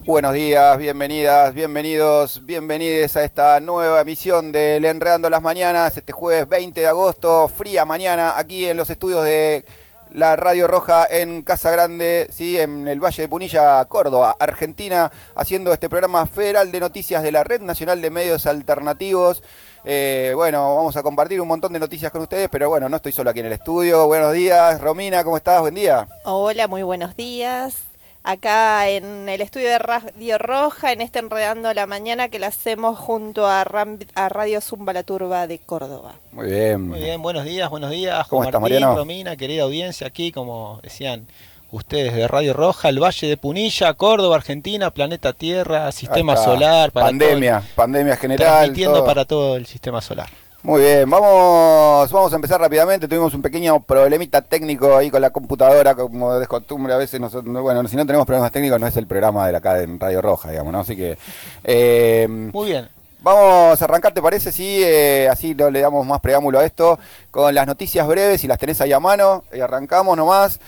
Buenos días, bienvenidas, bienvenidos, bienvenides a esta nueva emisión del Enredando las Mañanas, este jueves 20 de agosto, fría mañana, aquí en los estudios de la Radio Roja en Casa Grande, ¿sí? En el Valle de Punilla, Córdoba, Argentina, haciendo este programa federal de noticias de la Red Nacional de Medios Alternativos. Bueno, vamos a compartir un montón de noticias con ustedes, pero bueno, no estoy solo aquí en el estudio. Buenos días, Romina, ¿cómo estás? Buen día. Hola, muy buenos días. Acá en el estudio de Radio Roja, en este Enredando la Mañana que la hacemos junto a Radio Zumba La Turba de Córdoba. Muy bien. Muy bien, buenos días. ¿Cómo estás, Martín, Mariano? Romina, querida audiencia, aquí, como decían ustedes, de Radio Roja, el Valle de Punilla, Córdoba, Argentina, planeta Tierra, sistema solar. Para pandemia general. Transmitiendo todo. Para todo el sistema solar. Muy bien, vamos a empezar rápidamente. Tuvimos un pequeño problemita técnico ahí con la computadora, como de costumbre. A veces, bueno, si no tenemos problemas técnicos, no es el programa de acá en Radio Roja, digamos, ¿no? Así que... Muy bien. Vamos a arrancar, ¿te parece? Sí, así no le damos más preámbulo a esto, con las noticias breves, si las tenés ahí a mano, arrancamos nomás.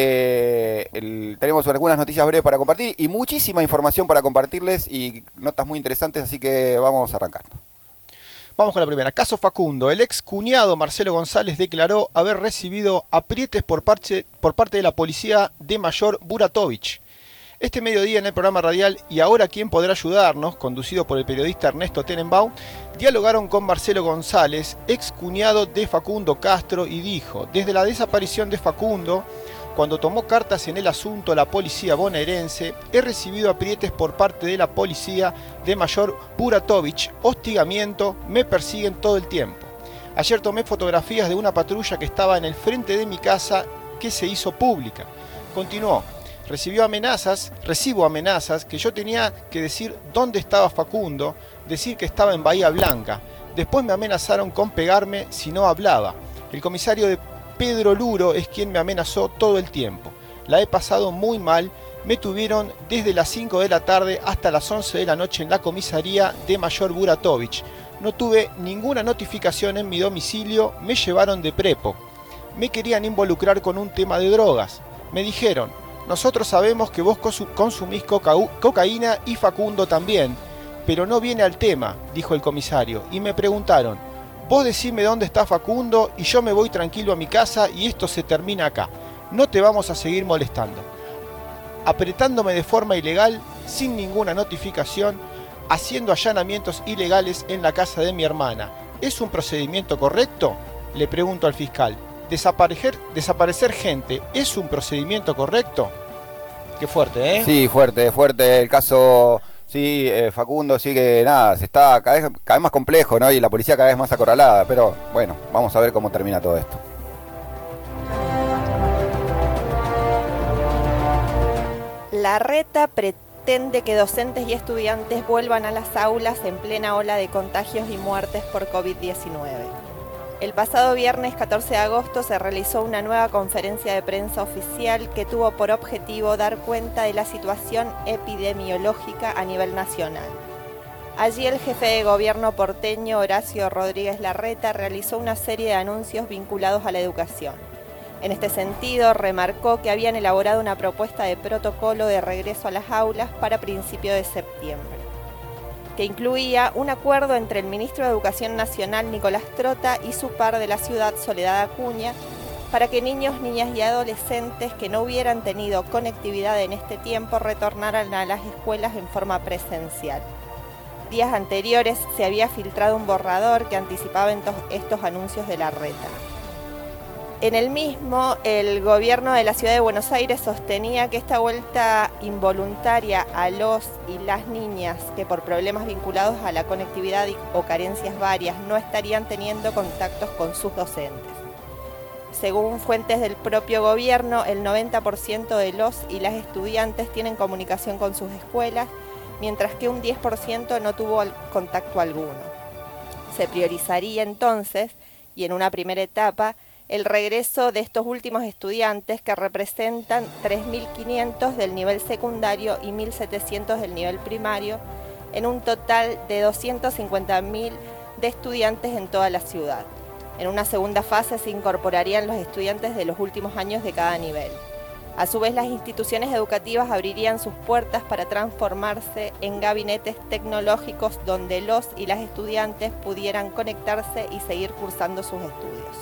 Tenemos algunas noticias breves para compartir y muchísima información para compartirles y notas muy interesantes, así que vamos a arrancar. Vamos con la primera. Caso Facundo. El ex cuñado Marcelo González declaró haber recibido aprietes por parte de la policía de Mayor Buratovich. Este mediodía en el programa radial Y ahora quién podrá ayudarnos, conducido por el periodista Ernesto Tenenbaum, dialogaron con Marcelo González, ex cuñado de Facundo Castro, y dijo: desde la desaparición de Facundo, cuando tomó cartas en el asunto la policía bonaerense, he recibido aprietes por parte de la policía de Mayor Buratovich, hostigamiento, me persiguen todo el tiempo. Ayer tomé fotografías de una patrulla que estaba en el frente de mi casa que se hizo pública. Continuó: recibo amenazas que yo tenía que decir dónde estaba Facundo, decir que estaba en Bahía Blanca. Después me amenazaron con pegarme si no hablaba. El comisario de Pedro Luro es quien me amenazó todo el tiempo. La he pasado muy mal, me tuvieron desde las 5 de la tarde hasta las 11 de la noche en la comisaría de Mayor Buratovich. No tuve ninguna notificación en mi domicilio, me llevaron de prepo. Me querían involucrar con un tema de drogas. Me dijeron: nosotros sabemos que vos consumís cocaína y Facundo también, pero no viene al tema, dijo el comisario, y me preguntaron: vos decime dónde está Facundo y yo me voy tranquilo a mi casa y esto se termina acá. No te vamos a seguir molestando. Apretándome de forma ilegal, sin ninguna notificación, haciendo allanamientos ilegales en la casa de mi hermana. ¿Es un procedimiento correcto?, le pregunto al fiscal. Desaparecer gente, ¿es un procedimiento correcto? Qué fuerte, ¿eh? Sí, fuerte el caso. Sí, Facundo, sí que nada, se está cada vez más complejo, ¿no? Y la policía cada vez más acorralada, pero bueno, vamos a ver cómo termina todo esto. Larreta pretende que docentes y estudiantes vuelvan a las aulas en plena ola de contagios y muertes por COVID-19. El pasado viernes 14 de agosto se realizó una nueva conferencia de prensa oficial que tuvo por objetivo dar cuenta de la situación epidemiológica a nivel nacional. Allí el jefe de gobierno porteño, Horacio Rodríguez Larreta, realizó una serie de anuncios vinculados a la educación. En este sentido, remarcó que habían elaborado una propuesta de protocolo de regreso a las aulas para principios de septiembre, que incluía un acuerdo entre el ministro de Educación Nacional, Nicolás Trota, y su par de la ciudad, Soledad Acuña, para que niños, niñas y adolescentes que no hubieran tenido conectividad en este tiempo retornaran a las escuelas en forma presencial. Días anteriores se había filtrado un borrador que anticipaba estos anuncios de Larreta. En el mismo, el gobierno de la ciudad de Buenos Aires sostenía que esta vuelta involuntaria a los y las niñas que por problemas vinculados a la conectividad o carencias varias no estarían teniendo contactos con sus docentes. Según fuentes del propio gobierno, el 90% de los y las estudiantes tienen comunicación con sus escuelas, mientras que un 10% no tuvo contacto alguno. Se priorizaría entonces, y en una primera etapa, el regreso de estos últimos estudiantes, que representan 3.500 del nivel secundario y 1.700 del nivel primario, en un total de 250.000 de estudiantes en toda la ciudad. En una segunda fase se incorporarían los estudiantes de los últimos años de cada nivel. A su vez, las instituciones educativas abrirían sus puertas para transformarse en gabinetes tecnológicos donde los y las estudiantes pudieran conectarse y seguir cursando sus estudios.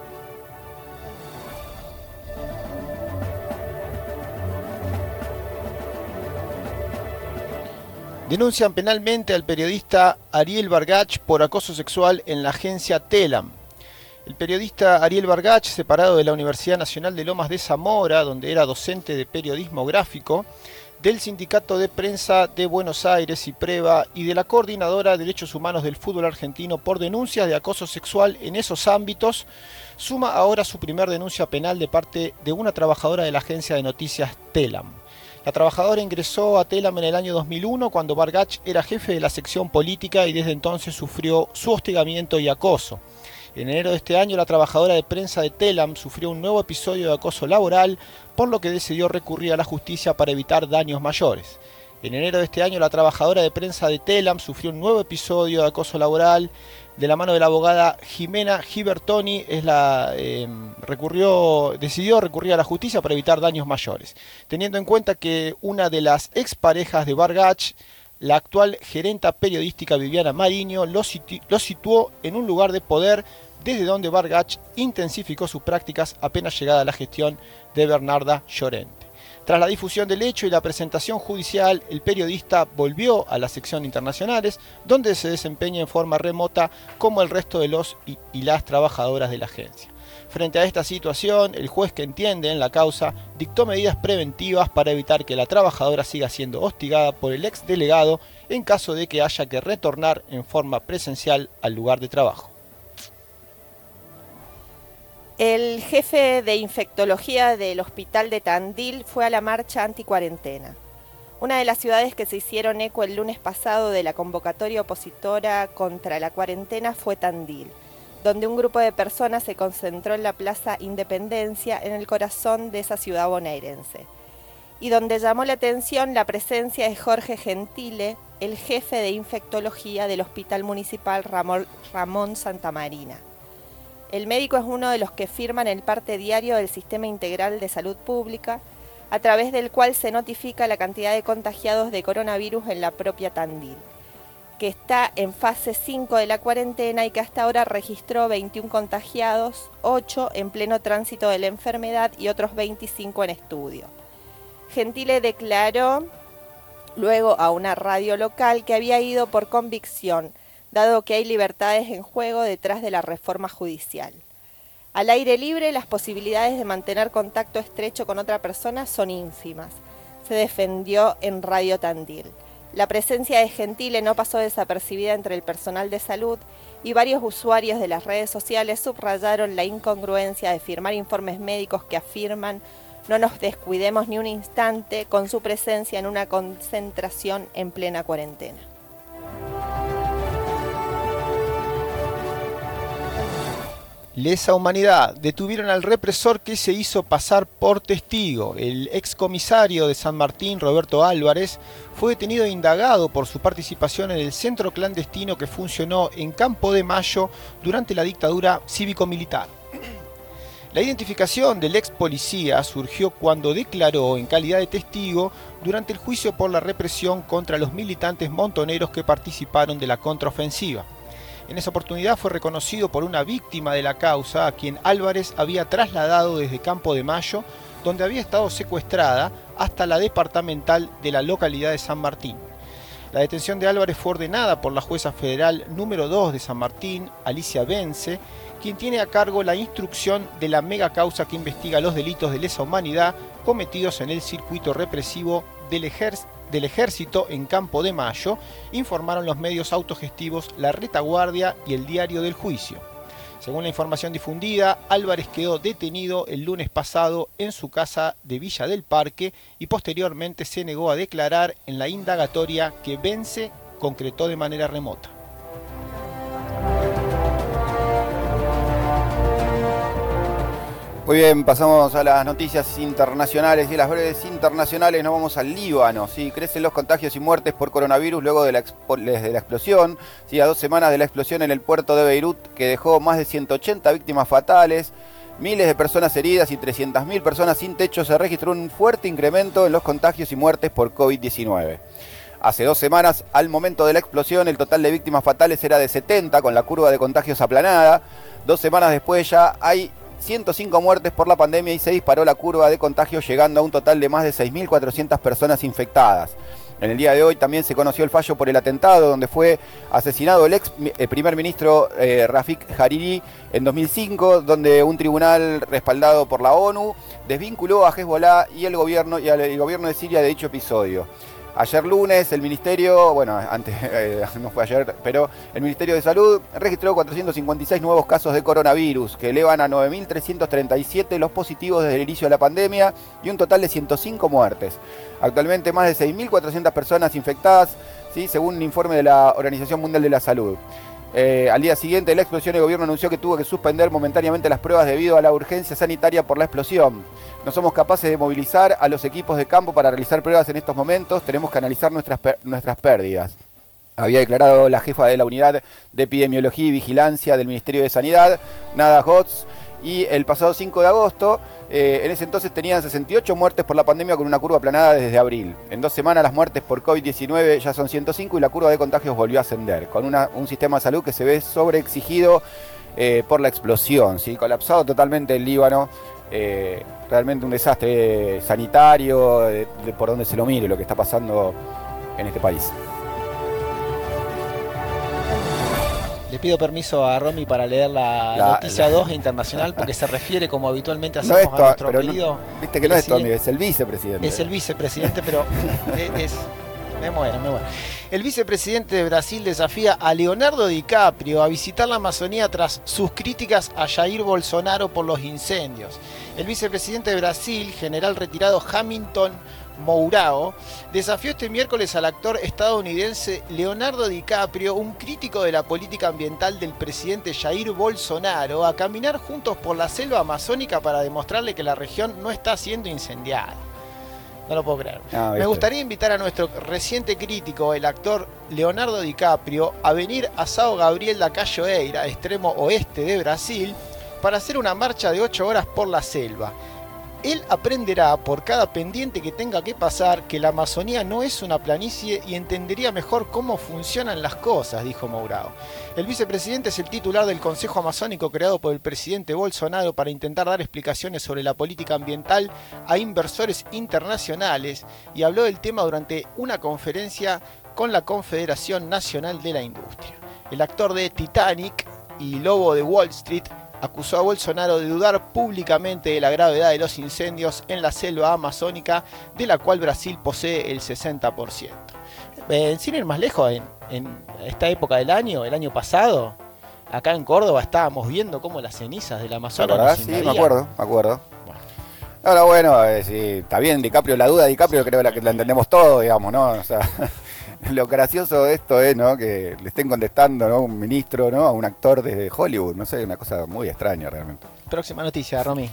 Denuncian penalmente al periodista Ariel Bargach por acoso sexual en la agencia Telam. El periodista Ariel Bargach, separado de la Universidad Nacional de Lomas de Zamora, donde era docente de periodismo gráfico, del Sindicato de Prensa de Buenos Aires, IPREVA, y de la Coordinadora de Derechos Humanos del Fútbol Argentino por denuncias de acoso sexual en esos ámbitos, suma ahora su primer denuncia penal de parte de una trabajadora de la agencia de noticias Telam. La trabajadora ingresó a Telam en el año 2001 cuando Bargach era jefe de la sección política y desde entonces sufrió su hostigamiento y acoso. En enero de este año, la trabajadora de prensa de Telam sufrió un nuevo episodio de acoso laboral, por lo que decidió recurrir a la justicia para evitar daños mayores. En enero de este año, la trabajadora de prensa de Telam sufrió un nuevo episodio de acoso laboral de la mano de la abogada Jimena Gibertoni. Decidió recurrir a la justicia para evitar daños mayores, teniendo en cuenta que una de las exparejas de Bargach, la actual gerenta periodística Viviana Mariño, lo situó en un lugar de poder desde donde Bargach intensificó sus prácticas apenas llegada a la gestión de Bernarda Llorente. Tras la difusión del hecho y la presentación judicial, el periodista volvió a la sección internacionales, donde se desempeña en forma remota como el resto de los y las trabajadoras de la agencia. Frente a esta situación, el juez que entiende en la causa dictó medidas preventivas para evitar que la trabajadora siga siendo hostigada por el exdelegado en caso de que haya que retornar en forma presencial al lugar de trabajo. El jefe de infectología del hospital de Tandil fue a la marcha anticuarentena. Una de las ciudades que se hicieron eco el lunes pasado de la convocatoria opositora contra la cuarentena fue Tandil, donde un grupo de personas se concentró en la Plaza Independencia, en el corazón de esa ciudad bonaerense, y donde llamó la atención la presencia de Jorge Gentile, el jefe de infectología del Hospital Municipal Ramón Santamarina. El médico es uno de los que firman el parte diario del Sistema Integral de Salud Pública, a través del cual se notifica la cantidad de contagiados de coronavirus en la propia Tandil, que está en fase 5 de la cuarentena y que hasta ahora registró 21 contagiados, 8 en pleno tránsito de la enfermedad y otros 25 en estudio. Gentile declaró luego a una radio local que había ido por convicción, dado que hay libertades en juego detrás de la reforma judicial. Al aire libre, las posibilidades de mantener contacto estrecho con otra persona son ínfimas, se defendió en Radio Tandil. La presencia de Gentile no pasó desapercibida entre el personal de salud y varios usuarios de las redes sociales subrayaron la incongruencia de firmar informes médicos que afirman no nos descuidemos ni un instante con su presencia en una concentración en plena cuarentena. Lesa humanidad. Detuvieron al represor que se hizo pasar por testigo. El excomisario de San Martín, Roberto Álvarez, fue detenido e indagado por su participación en el centro clandestino que funcionó en Campo de Mayo durante la dictadura cívico-militar. La identificación del ex policía surgió cuando declaró en calidad de testigo durante el juicio por la represión contra los militantes montoneros que participaron de la contraofensiva. En esa oportunidad fue reconocido por una víctima de la causa a quien Álvarez había trasladado desde Campo de Mayo, donde había estado secuestrada, hasta la departamental de la localidad de San Martín. La detención de Álvarez fue ordenada por la jueza federal número 2 de San Martín, Alicia Bence, quien tiene a cargo la instrucción de la mega causa que investiga los delitos de lesa humanidad cometidos en el circuito represivo del ejército en Campo de Mayo, informaron los medios autogestivos La Retaguardia y El Diario del Juicio. Según la información difundida, Álvarez quedó detenido el lunes pasado en su casa de Villa del Parque y posteriormente se negó a declarar en la indagatoria que Bence concretó de manera remota. Muy bien, pasamos a las noticias internacionales y las breves internacionales. Nos vamos al Líbano. Sí, crecen los contagios y muertes por coronavirus luego de la explosión. Sí, a 2 semanas de la explosión en el puerto de Beirut, que dejó más de 180 víctimas fatales. miles de personas heridas y 300.000 personas sin techo, se registró un fuerte incremento en los contagios y muertes por COVID-19. Hace 2 semanas, al momento de la explosión, el total de víctimas fatales era de 70, con la curva de contagios aplanada. 2 semanas después ya hay 105 muertes por la pandemia y se disparó la curva de contagios, llegando a un total de más de 6.400 personas infectadas. En el día de hoy también se conoció el fallo por el atentado, donde fue asesinado el primer ministro Rafik Hariri en 2005, donde un tribunal respaldado por la ONU desvinculó a Hezbollah y el gobierno de Siria de dicho episodio. Ayer lunes el Ministerio, no fue ayer, pero el Ministerio de Salud registró 456 nuevos casos de coronavirus, que elevan a 9.337 los positivos desde el inicio de la pandemia y un total de 105 muertes. Actualmente más de 6.400 personas infectadas, ¿sí?, según un informe de la Organización Mundial de la Salud. Al día siguiente de la explosión, el gobierno anunció que tuvo que suspender momentáneamente las pruebas debido a la urgencia sanitaria por la explosión. No somos capaces de movilizar a los equipos de campo para realizar pruebas en estos momentos, tenemos que analizar nuestras pérdidas. Había declarado la jefa de la Unidad de Epidemiología y Vigilancia del Ministerio de Sanidad, Nada Hotz, y el pasado 5 de agosto, en ese entonces tenían 68 muertes por la pandemia con una curva aplanada desde abril. En 2 semanas las muertes por COVID-19 ya son 105 y la curva de contagios volvió a ascender, con un sistema de salud que se ve sobreexigido por la explosión, ¿sí? Colapsado totalmente el Líbano, realmente un desastre sanitario, por donde se lo mire lo que está pasando en este país. Le pido permiso a Romy para leer la noticia 2 internacional, porque se refiere, como habitualmente hacemos, a nuestro querido... Viste que no es Tommy, es el vicepresidente. Es el vicepresidente, pero me muero. El vicepresidente de Brasil desafía a Leonardo DiCaprio a visitar la Amazonía tras sus críticas a Jair Bolsonaro por los incendios. El vicepresidente de Brasil, general retirado Hamilton Mourão, desafió este miércoles al actor estadounidense Leonardo DiCaprio, un crítico de la política ambiental del presidente Jair Bolsonaro, a caminar juntos por la selva amazónica para demostrarle que la región no está siendo incendiada. No lo puedo creer. Me gustaría invitar a nuestro reciente crítico, el actor Leonardo DiCaprio, a venir a São Gabriel da Cachoeira, extremo oeste de Brasil, para hacer una marcha de 8 horas por la selva. Él aprenderá por cada pendiente que tenga que pasar que la Amazonía no es una planicie y entendería mejor cómo funcionan las cosas, dijo Mourão. El vicepresidente es el titular del Consejo Amazónico creado por el presidente Bolsonaro para intentar dar explicaciones sobre la política ambiental a inversores internacionales y habló del tema durante una conferencia con la Confederación Nacional de la Industria. El actor de Titanic y Lobo de Wall Street acusó a Bolsonaro de dudar públicamente de la gravedad de los incendios en la selva amazónica, de la cual Brasil posee el 60%. Sin ir más lejos, en esta época del año, el año pasado, acá en Córdoba estábamos viendo cómo las cenizas del Amazonas... Sí, me acuerdo. Bueno. Ahora, bueno, sí, está bien, DiCaprio, la duda de DiCaprio creo que la entendemos todos, digamos, ¿no? O sea... Lo gracioso de esto es, ¿no?, que le estén contestando, ¿no?, un ministro, ¿no?, a un actor desde Hollywood. No sé, una cosa muy extraña realmente. Próxima noticia, Romy.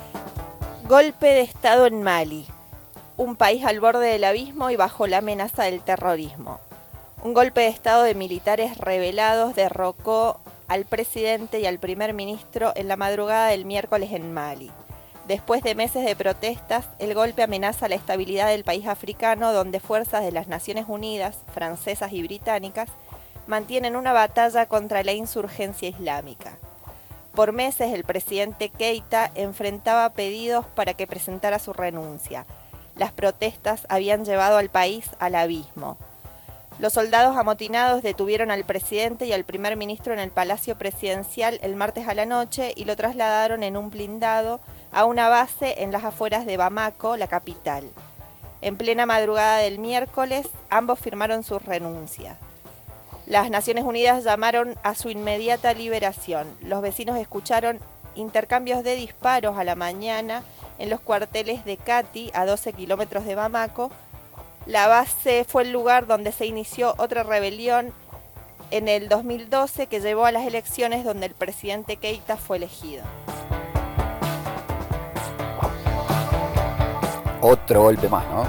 Golpe de Estado en Mali. Un país al borde del abismo y bajo la amenaza del terrorismo. Un golpe de Estado de militares rebelados derrocó al presidente y al primer ministro en la madrugada del miércoles en Mali. Después de meses de protestas, el golpe amenaza la estabilidad del país africano, donde fuerzas de las Naciones Unidas, francesas y británicas, mantienen una batalla contra la insurgencia islámica. Por meses, el presidente Keïta enfrentaba pedidos para que presentara su renuncia. Las protestas habían llevado al país al abismo. Los soldados amotinados detuvieron al presidente y al primer ministro en el Palacio Presidencial el martes a la noche y lo trasladaron en un blindado a una base en las afueras de Bamako, la capital. En plena madrugada del miércoles, ambos firmaron sus renuncias. Las Naciones Unidas llamaron a su inmediata liberación. Los vecinos escucharon intercambios de disparos a la mañana en los cuarteles de Kati, a 12 kilómetros de Bamako. La base fue el lugar donde se inició otra rebelión en el 2012 que llevó a las elecciones donde el presidente Keïta fue elegido. Otro golpe más, ¿no?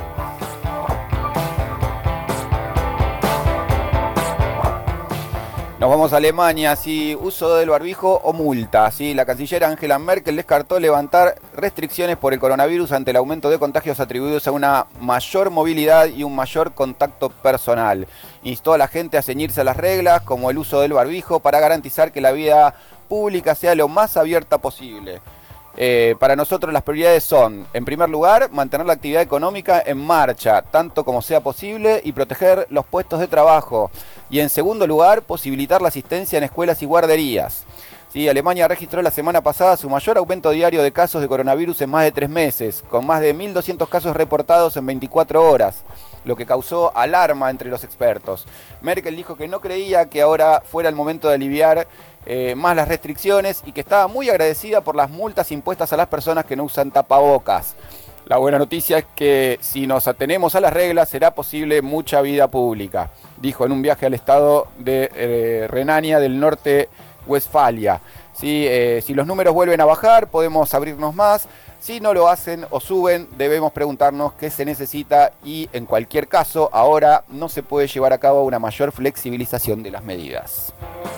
Nos vamos a Alemania, sí, uso del barbijo o multa. Sí, la canciller Angela Merkel descartó levantar restricciones por el coronavirus ante el aumento de contagios atribuidos a una mayor movilidad y un mayor contacto personal. Instó a la gente a ceñirse a las reglas, como el uso del barbijo, para garantizar que la vida pública sea lo más abierta posible. Para nosotros las prioridades son, en primer lugar, mantener la actividad económica en marcha, tanto como sea posible, y proteger los puestos de trabajo. Y en segundo lugar, posibilitar la asistencia en escuelas y guarderías. Sí, Alemania registró la semana pasada su mayor aumento diario de casos de coronavirus en más de 3 meses, con más de 1.200 casos reportados en 24 horas, lo que causó alarma entre los expertos. Merkel dijo que no creía que ahora fuera el momento de aliviar más las restricciones y que estaba muy agradecida por las multas impuestas a las personas que no usan tapabocas. La buena noticia es que si nos atenemos a las reglas será posible mucha vida pública, dijo en un viaje al estado de Renania del Norte-Westfalia. ¿Sí? Si los números vuelven a bajar, podemos abrirnos más. Si no lo hacen o suben, debemos preguntarnos qué se necesita y, en cualquier caso, ahora no se puede llevar a cabo una mayor flexibilización de las medidas.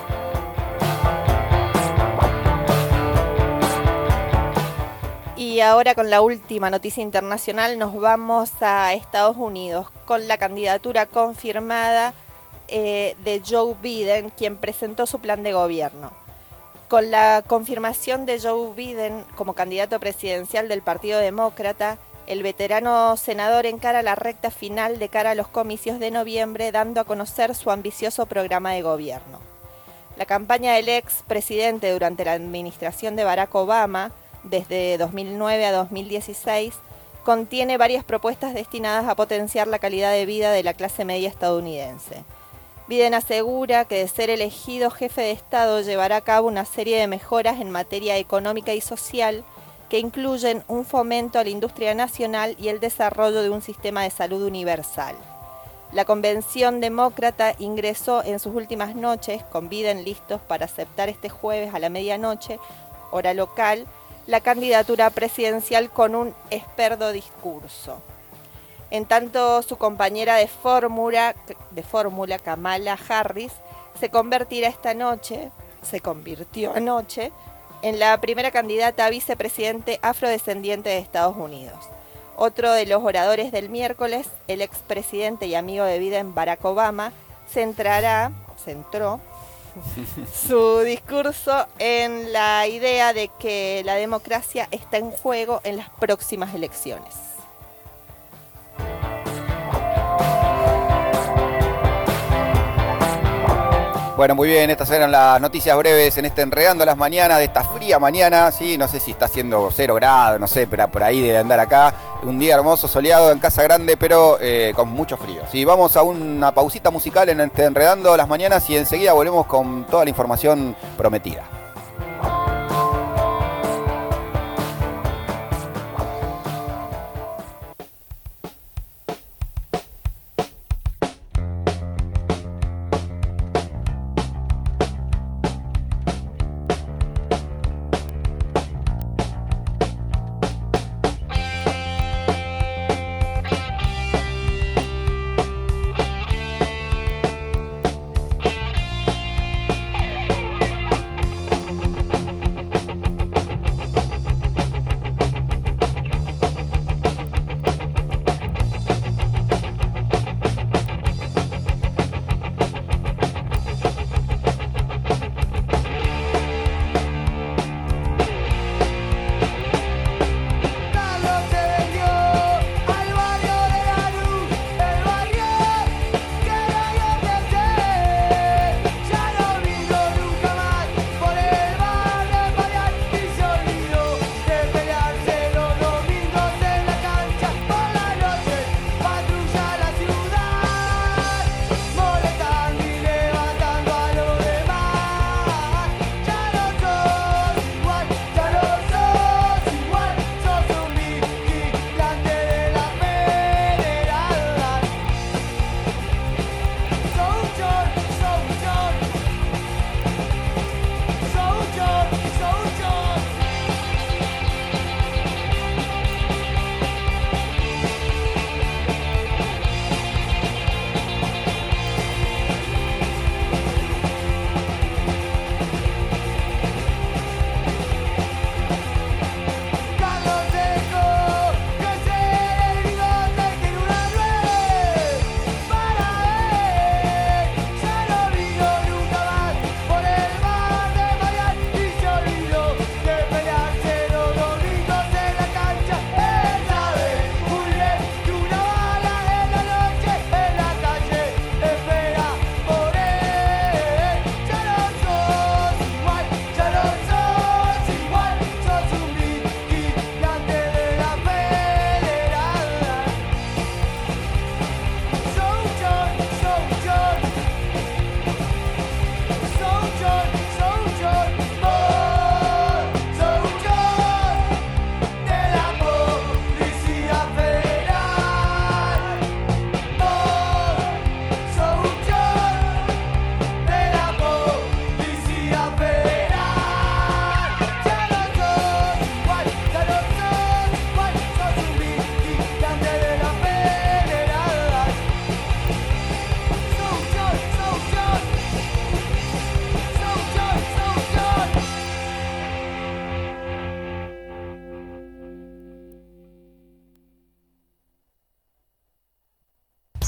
Y ahora con la última noticia internacional nos vamos a Estados Unidos con la candidatura confirmada de Joe Biden, quien presentó su plan de gobierno. Con la confirmación de Joe Biden como candidato presidencial del Partido Demócrata, el veterano senador encara la recta final de cara a los comicios de noviembre, dando a conocer su ambicioso programa de gobierno. La campaña del ex presidente durante la administración de Barack Obama, desde 2009 a 2016, contiene varias propuestas destinadas a potenciar la calidad de vida de la clase media estadounidense. Biden asegura que de ser elegido jefe de Estado llevará a cabo una serie de mejoras en materia económica y social que incluyen un fomento a la industria nacional y el desarrollo de un sistema de salud universal. La convención demócrata ingresó en sus últimas noches, con Biden listos para aceptar este jueves a la medianoche, hora local, la candidatura presidencial con un esperto discurso. En tanto, su compañera de fórmula, Kamala Harris, se convirtió anoche en la primera candidata a vicepresidente afrodescendiente de Estados Unidos. Otro de los oradores del miércoles, el expresidente y amigo de Biden, Barack Obama, centró su discurso en la idea de que la democracia está en juego en las próximas elecciones. Bueno, muy bien, estas eran las noticias breves en este Enredando las Mañanas de esta fría mañana, sí, no sé si está haciendo 0 grados, no sé, pero por ahí debe andar acá, un día hermoso, soleado en Casa Grande, pero con mucho frío. Sí, vamos a una pausita musical en este Enredando las Mañanas y enseguida volvemos con toda la información prometida.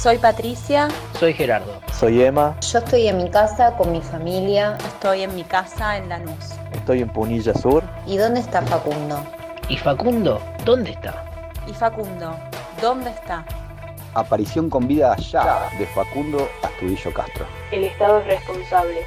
Soy Patricia. Soy Gerardo. Soy Emma. Yo estoy en mi casa con mi familia. Estoy en mi casa en Lanús. Estoy en Punilla Sur. ¿Y dónde está Facundo? ¿Y Facundo? ¿Dónde está? ¿Y Facundo? ¿Dónde está? Aparición con vida ya de Facundo Astudillo Castro. El Estado es responsable.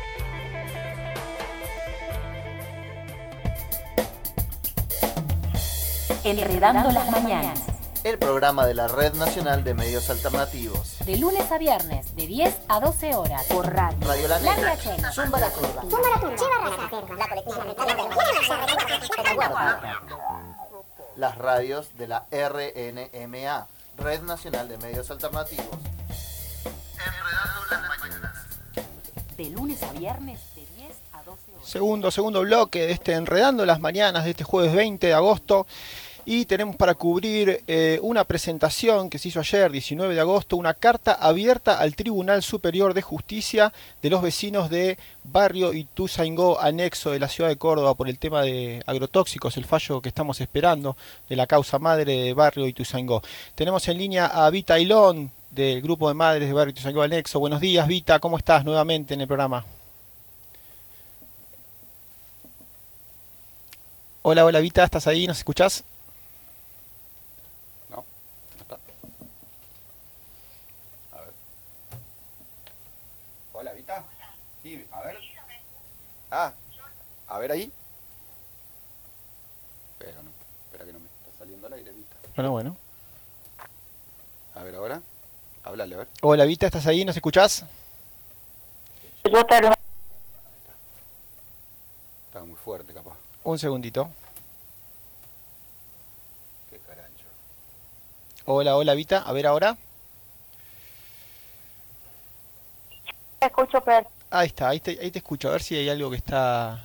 Enredando las mañanas. El programa de la Red Nacional de Medios Alternativos. De lunes a viernes, de 10 a 12 horas. Por radio. Radio La Negra. Zumba la Curva. Las radios de la RNMA, Red Nacional de Medios Alternativos. Enredando las mañanas. De lunes a viernes, de 10 a 12 horas. Segundo bloque de este Enredando las Mañanas de este jueves 20 de agosto. Y tenemos para cubrir una presentación que se hizo ayer, 19 de agosto, una carta abierta al Tribunal Superior de Justicia de los vecinos de Barrio Ituzaingó, anexo de la ciudad de Córdoba, por el tema de agrotóxicos, el fallo que estamos esperando de la causa madre de Barrio Ituzaingó. Tenemos en línea a Vita Ailón, del grupo de madres de Barrio Ituzaingó Anexo. Buenos días, Vita, ¿cómo estás nuevamente en el programa? Hola, hola, Vita, ¿estás ahí? ¿Nos escuchás? Hola, Vita. Sí, a ver. A ver ahí. Espera que no me está saliendo al aire, Vita. Bueno. A ver ahora. Háblale, a ver. Hola, Vita, ¿estás ahí? ¿Nos escuchás? Está muy fuerte, capaz. Un segundito. Qué carancho. Hola, Vita. A ver ahora. Te escucho, Per. Ahí está, ahí te escucho. A ver si hay algo que está...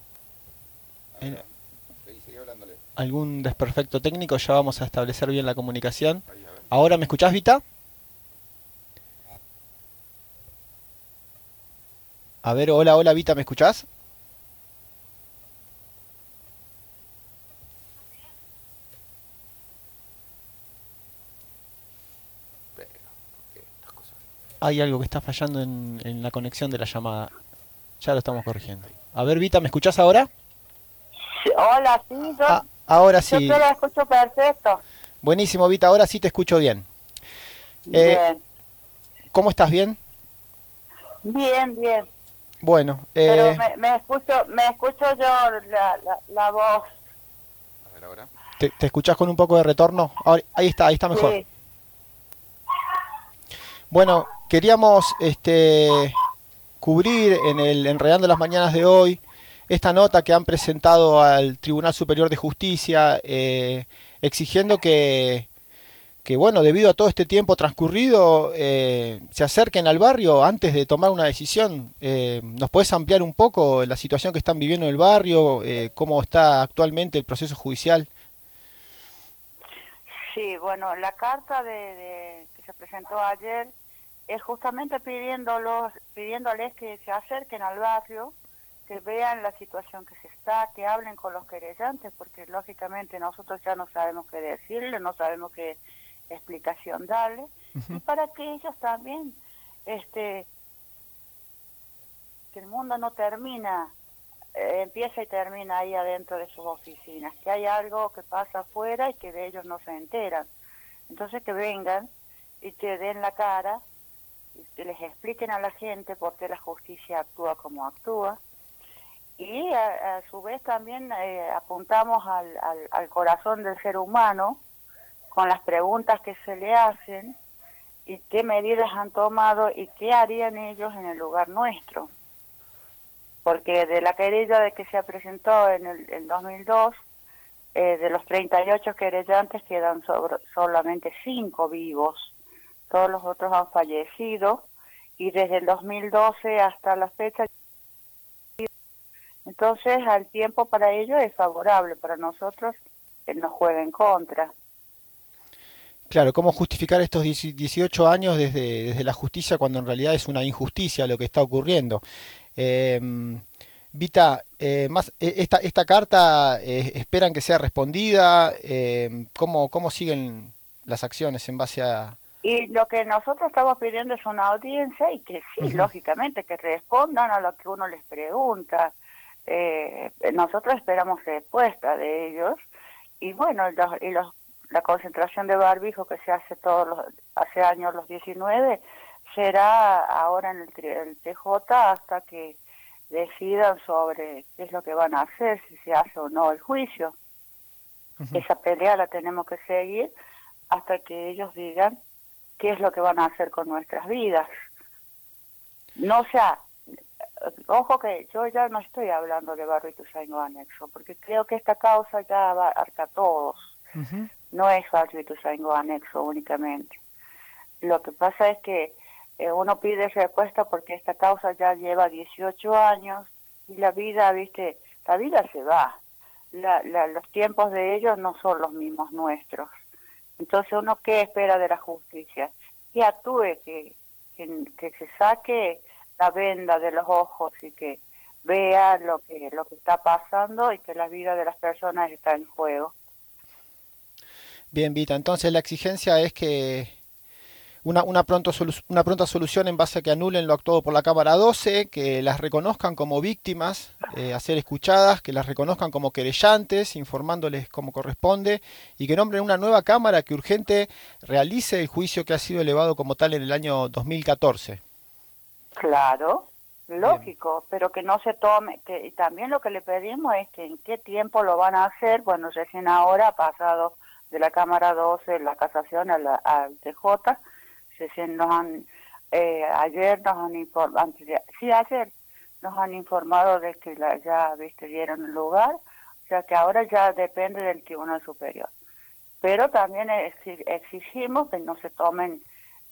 Seguí hablándole. Algún desperfecto técnico, ya vamos a establecer bien la comunicación. ¿Ahora me escuchás, Vita? A ver, hola, Vita, ¿me escuchás? Hay algo que está fallando en la conexión de la llamada. Ya lo estamos corrigiendo. A ver, Vita, ¿me escuchás ahora? Sí, hola, sí, ahora sí. Yo te la escucho perfecto. Buenísimo, Vita, ahora sí te escucho bien. Bien. ¿Cómo estás? ¿Bien? Bien. Bueno. Pero me escucho yo la voz. A ver ahora. ¿Te escuchás con un poco de retorno? Ahora, ahí está mejor. Sí. Bueno, queríamos cubrir en el Enredando las Mañanas de hoy esta nota que han presentado al Tribunal Superior de Justicia exigiendo que, bueno, debido a todo este tiempo transcurrido, se acerquen al barrio antes de tomar una decisión. ¿Nos podés ampliar un poco la situación que están viviendo en el barrio? ¿Cómo está actualmente el proceso judicial? Sí, bueno, la carta que se presentó ayer es justamente pidiéndoles que se acerquen al barrio, que vean la situación que se está, que hablen con los querellantes, porque lógicamente nosotros ya no sabemos qué decirle, no sabemos qué explicación darle, y para que ellos también, que el mundo no termina, empieza y termina ahí adentro de sus oficinas, que hay algo que pasa afuera y que de ellos no se enteran. Entonces que vengan y que den la cara, y que les expliquen a la gente por qué la justicia actúa como actúa, y a su vez también apuntamos al corazón del ser humano con las preguntas que se le hacen y qué medidas han tomado y qué harían ellos en el lugar nuestro. Porque de la querella de que se presentó en el 2002, de los 38 querellantes quedan solamente 5 vivos. Todos los otros han fallecido y desde el 2012 hasta la fecha. Entonces, al tiempo para ellos es favorable, para nosotros nos juega en contra. Claro, ¿cómo justificar estos 18 años desde la justicia cuando en realidad es una injusticia lo que está ocurriendo? Vita, esta carta esperan que sea respondida. ¿Cómo siguen las acciones en base a Y lo que nosotros estamos pidiendo es una audiencia y que sí, lógicamente, que respondan a lo que uno les pregunta. Nosotros esperamos respuesta de ellos. Y bueno, la concentración de barbijo que se hace hace años los 19, será ahora en el TJ hasta que decidan sobre qué es lo que van a hacer, si se hace o no el juicio. Esa pelea la tenemos que seguir hasta que ellos digan qué es lo que van a hacer con nuestras vidas. No sea, ojo que yo ya no estoy hablando de Barrio Ituzaingó Anexo, porque creo que esta causa ya abarca a todos. No es Barrio Ituzaingó Anexo únicamente. Lo que pasa es que uno pide respuesta porque esta causa ya lleva 18 años y la vida, ¿viste? La vida se va. Los tiempos de ellos no son los mismos nuestros. Entonces, ¿uno qué espera de la justicia? Que actúe, que se saque la venda de los ojos y que vea lo que está pasando y que la vida de las personas está en juego. Bien, Vita, entonces la exigencia es que una pronta solución en base a que anulen lo actuado por la Cámara 12, que las reconozcan como víctimas a ser escuchadas, que las reconozcan como querellantes, informándoles como corresponde, y que nombren una nueva Cámara que urgente realice el juicio que ha sido elevado como tal en el año 2014. Claro, lógico, pero que no se tome, y también lo que le pedimos es que en qué tiempo lo van a hacer. Bueno, recién ahora ha pasado de la Cámara 12 la casación al TJ. Ayer nos han informado, ayer nos han informado de que ya dieron el lugar, o sea que ahora ya depende del Tribunal Superior. Pero también exigimos que no se tomen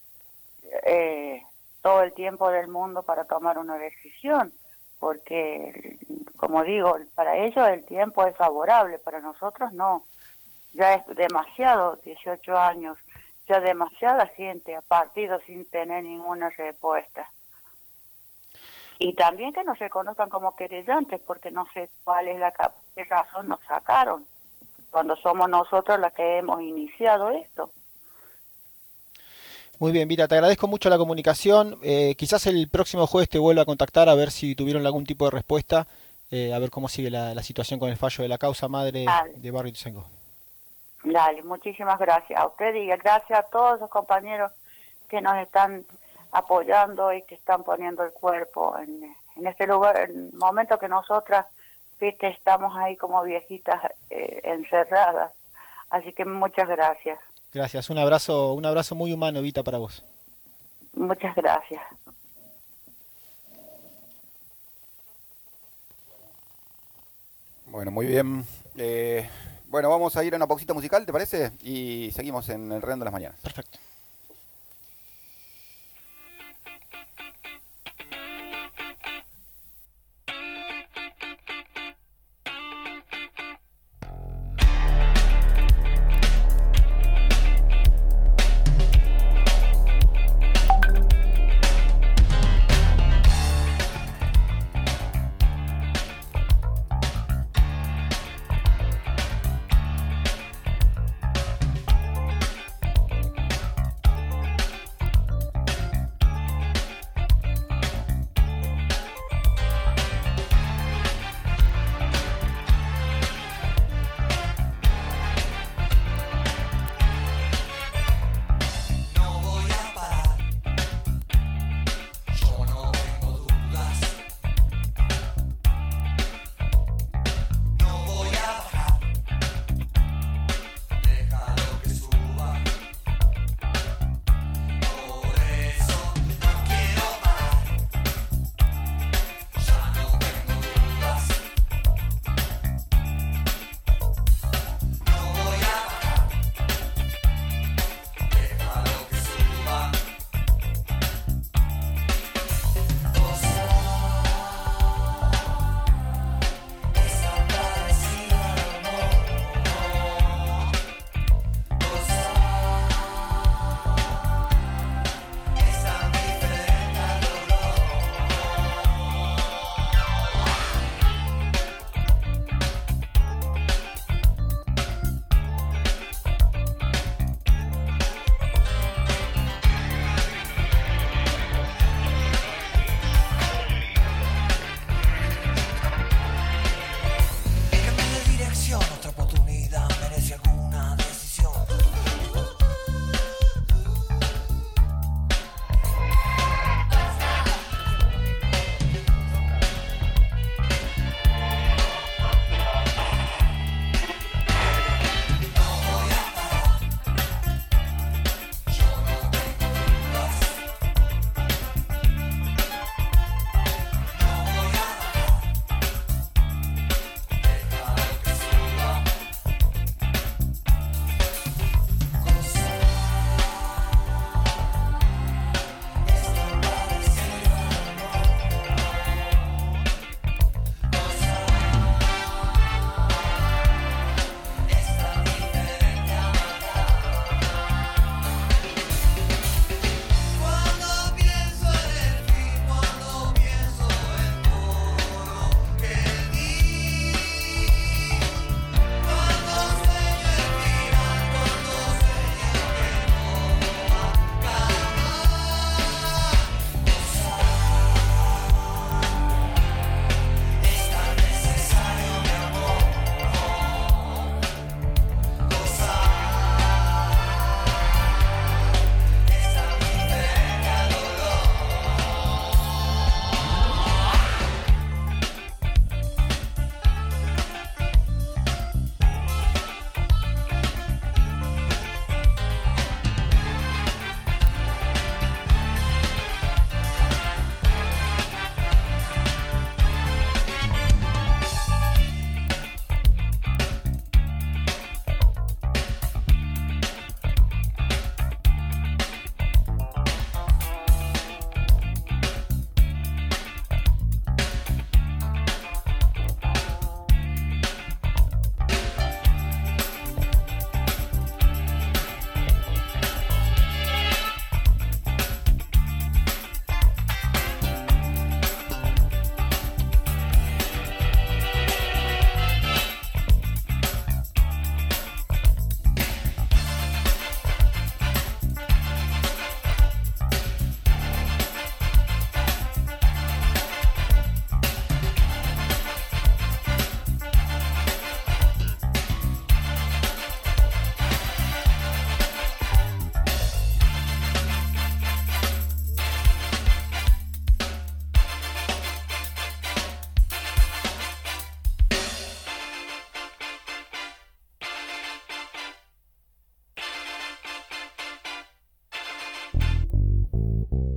todo el tiempo del mundo para tomar una decisión, porque, como digo, para ellos el tiempo es favorable, para nosotros no. Ya es demasiado, 18 años. Ya demasiada gente ha partido sin tener ninguna respuesta. Y también que nos reconozcan como querellantes, porque no sé qué razón nos sacaron, cuando somos nosotros las que hemos iniciado esto. Muy bien, Vita, te agradezco mucho la comunicación. Quizás el próximo jueves te vuelva a contactar a ver si tuvieron algún tipo de respuesta, a ver cómo sigue la situación con el fallo de la causa madre de Barrio Ituzaingó. Dale, muchísimas gracias a usted y gracias a todos los compañeros que nos están apoyando y que están poniendo el cuerpo en este lugar, en el momento que nosotras, viste, estamos ahí como viejitas encerradas. Así que muchas gracias. Gracias, un abrazo muy humano, Vita, para vos. Muchas gracias. Bueno, muy bien. Bueno, vamos a ir a una pausita musical, ¿te parece? Y seguimos en Enredando las Mañanas. Perfecto.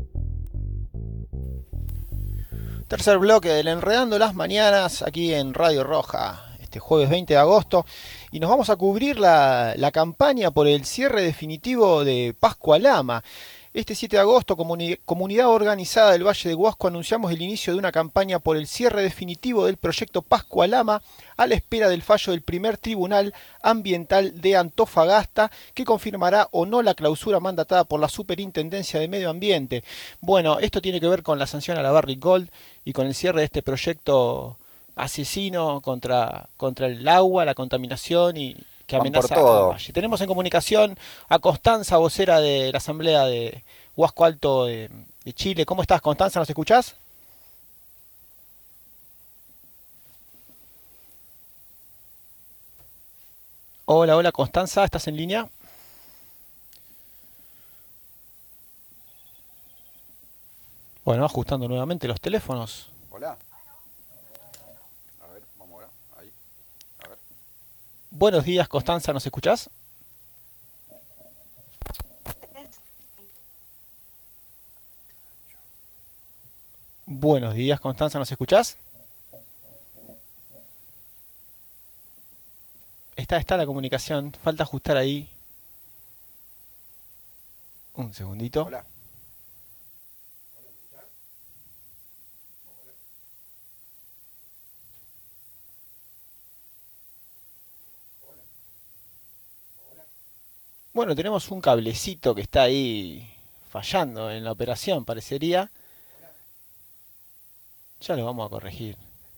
Tercer bloque del Enredando las Mañanas aquí en Radio Roja, este jueves 20 de agosto. Y nos vamos a cubrir la campaña por el cierre definitivo de Pascua Lama. Este 7 de agosto, Comunidad Organizada del Valle de Huasco, anunciamos el inicio de una campaña por el cierre definitivo del proyecto Pascua Lama a la espera del fallo del primer Tribunal Ambiental de Antofagasta, que confirmará o no la clausura mandatada por la Superintendencia de Medio Ambiente. Bueno, esto tiene que ver con la sanción a la Barrick Gold y con el cierre de este proyecto asesino contra el agua, la contaminación y que amenaza al valle. Tenemos en comunicación a Constanza, vocera de la Asamblea de Huasco Alto de Chile. ¿Cómo estás, Constanza? ¿Nos escuchás? Hola, hola, Constanza, ¿estás en línea? Bueno, ajustando nuevamente los teléfonos. Hola. A ver, vamos ahora. Ahí. A ver. Buenos días, Constanza, ¿nos escuchás? Buenos días, Constanza, ¿nos escuchás? Está la comunicación, falta ajustar ahí. Un segundito. Hola. Bueno, tenemos un cablecito que está ahí fallando en la operación, parecería. Ya lo vamos a corregir.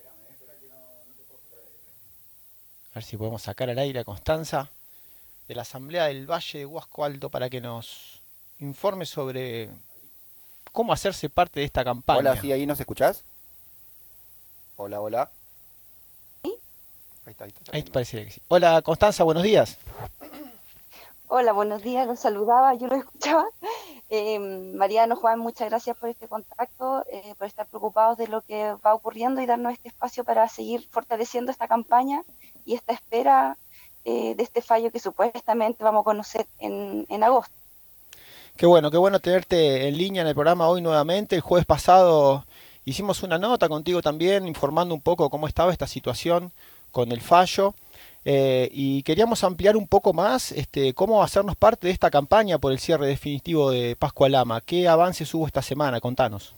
A ver si podemos sacar al aire a Constanza de la Asamblea del Valle de Huasco Alto para que nos informe sobre cómo hacerse parte de esta campaña. Hola, sí, ahí nos escuchás. Hola, hola. Ahí parece que sí. Hola, Constanza, buenos días. Hola, buenos días, los saludaba, yo los escuchaba. Mariano, Juan, muchas gracias por este contacto, por estar preocupados de lo que va ocurriendo y darnos este espacio para seguir fortaleciendo esta campaña y esta espera de este fallo que supuestamente vamos a conocer en agosto. Qué bueno tenerte en línea en el programa hoy nuevamente. El jueves pasado hicimos una nota contigo también informando un poco cómo estaba esta situación con el fallo. Y queríamos ampliar un poco más cómo hacernos parte de esta campaña por el cierre definitivo de Pascua Lama. ¿Qué avances hubo esta semana? Contanos.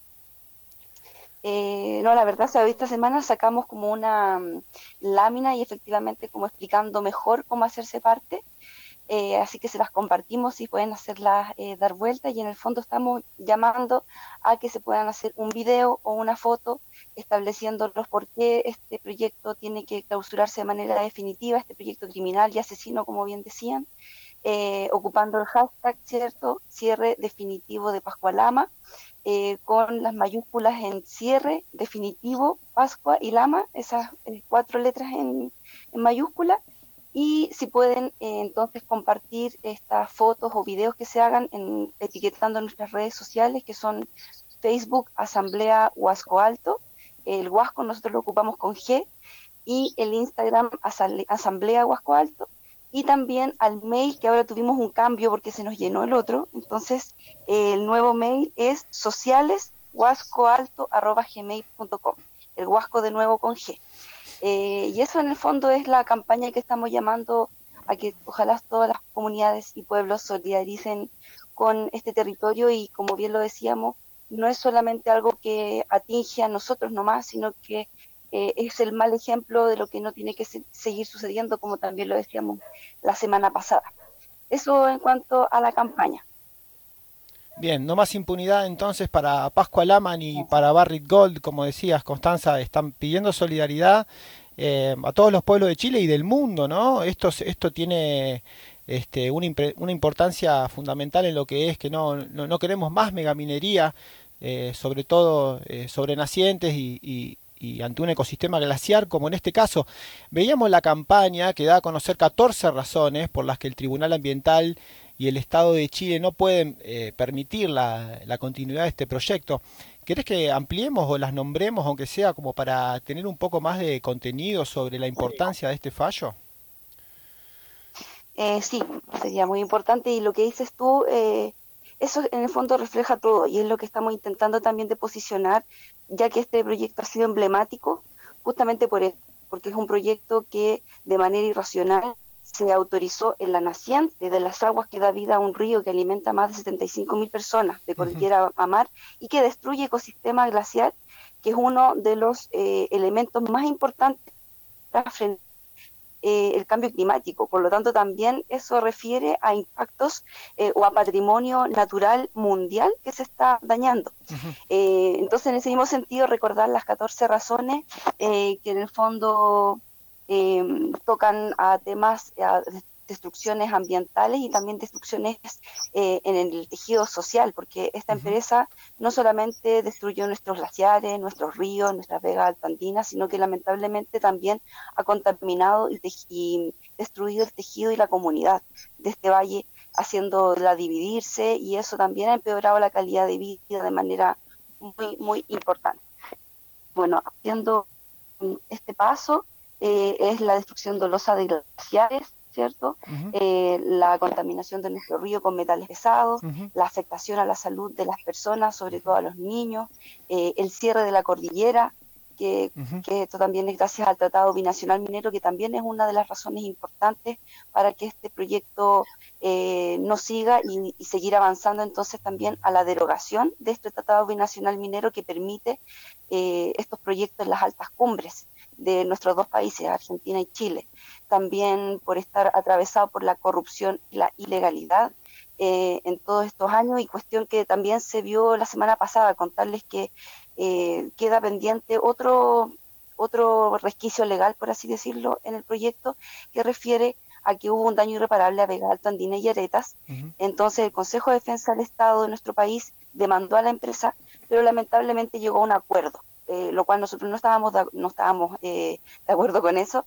No, la verdad, esta semana sacamos como una lámina y efectivamente como explicando mejor cómo hacerse parte. Así que se las compartimos y pueden hacerlas dar vuelta, y en el fondo estamos llamando a que se puedan hacer un video o una foto estableciendo los por qué este proyecto tiene que clausurarse de manera definitiva, este proyecto criminal y asesino, como bien decían, ocupando el hashtag, ¿cierto?, cierre definitivo de Pascua Lama, con las mayúsculas en cierre definitivo, Pascua y Lama, esas 4 letras en mayúscula. Y si pueden entonces compartir estas fotos o videos que se hagan etiquetando nuestras redes sociales, que son Facebook Asamblea Huasco Alto, el Huasco nosotros lo ocupamos con G, y el Instagram Asamblea Huasco Alto, y también al mail, que ahora tuvimos un cambio porque se nos llenó el otro, entonces el nuevo mail es socialeshuascoalto@gmail.com, el Huasco de nuevo con G. Y eso en el fondo es la campaña que estamos llamando a que ojalá todas las comunidades y pueblos solidaricen con este territorio, y como bien lo decíamos, no es solamente algo que atinge a nosotros nomás, sino que es el mal ejemplo de lo que no tiene que seguir sucediendo, como también lo decíamos la semana pasada. Eso en cuanto a la campaña. Bien, no más impunidad entonces para Pascua Lama ni para Barrick Gold, como decías, Constanza. Están pidiendo solidaridad a todos los pueblos de Chile y del mundo, ¿no? Esto tiene una importancia fundamental en lo que es que no queremos más megaminería, sobre todo sobre nacientes y ante un ecosistema glaciar, como en este caso. Veíamos la campaña que da a conocer 14 razones por las que el Tribunal Ambiental y el Estado de Chile no pueden permitir la continuidad de este proyecto. ¿Querés que ampliemos o las nombremos, aunque sea como para tener un poco más de contenido sobre la importancia de este fallo? Sí, sería muy importante, y lo que dices tú eso en el fondo refleja todo y es lo que estamos intentando también de posicionar, ya que este proyecto ha sido emblemático justamente por eso, porque es un proyecto que de manera irracional se autorizó en la naciente de las aguas que da vida a un río que alimenta a más de 75.000 personas de cordillera a mar y que destruye ecosistema glacial, que es uno de los elementos más importantes para frenar el cambio climático. Por lo tanto, también eso refiere a impactos o a patrimonio natural mundial que se está dañando. Entonces, en ese mismo sentido, recordar las 14 razones que en el fondo tocan a temas, a destrucciones ambientales y también destrucciones en el tejido social, porque esta empresa no solamente destruyó nuestros glaciares, nuestros ríos, nuestras vegas altoandinas, sino que lamentablemente también ha contaminado y destruido el tejido y la comunidad de este valle, haciéndola dividirse, y eso también ha empeorado la calidad de vida de manera muy, muy importante. Bueno, haciendo este paso, es la destrucción dolosa de glaciares, ¿cierto? La contaminación de nuestro río con metales pesados, la afectación a la salud de las personas, sobre todo a los niños, el cierre de la cordillera, que esto también es gracias al Tratado Binacional Minero, que también es una de las razones importantes para que este proyecto no siga y seguir avanzando entonces también a la derogación de este Tratado Binacional Minero que permite estos proyectos en las altas cumbres de nuestros dos países, Argentina y Chile. También por estar atravesado por la corrupción y la ilegalidad en todos estos años, y cuestión que también se vio la semana pasada, contarles que queda pendiente otro resquicio legal, por así decirlo, en el proyecto, que refiere a que hubo un daño irreparable a Vega Alto Andina y Aretas. Entonces el Consejo de Defensa del Estado de nuestro país demandó a la empresa, pero lamentablemente llegó a un acuerdo, lo cual nosotros no estábamos de acuerdo con eso,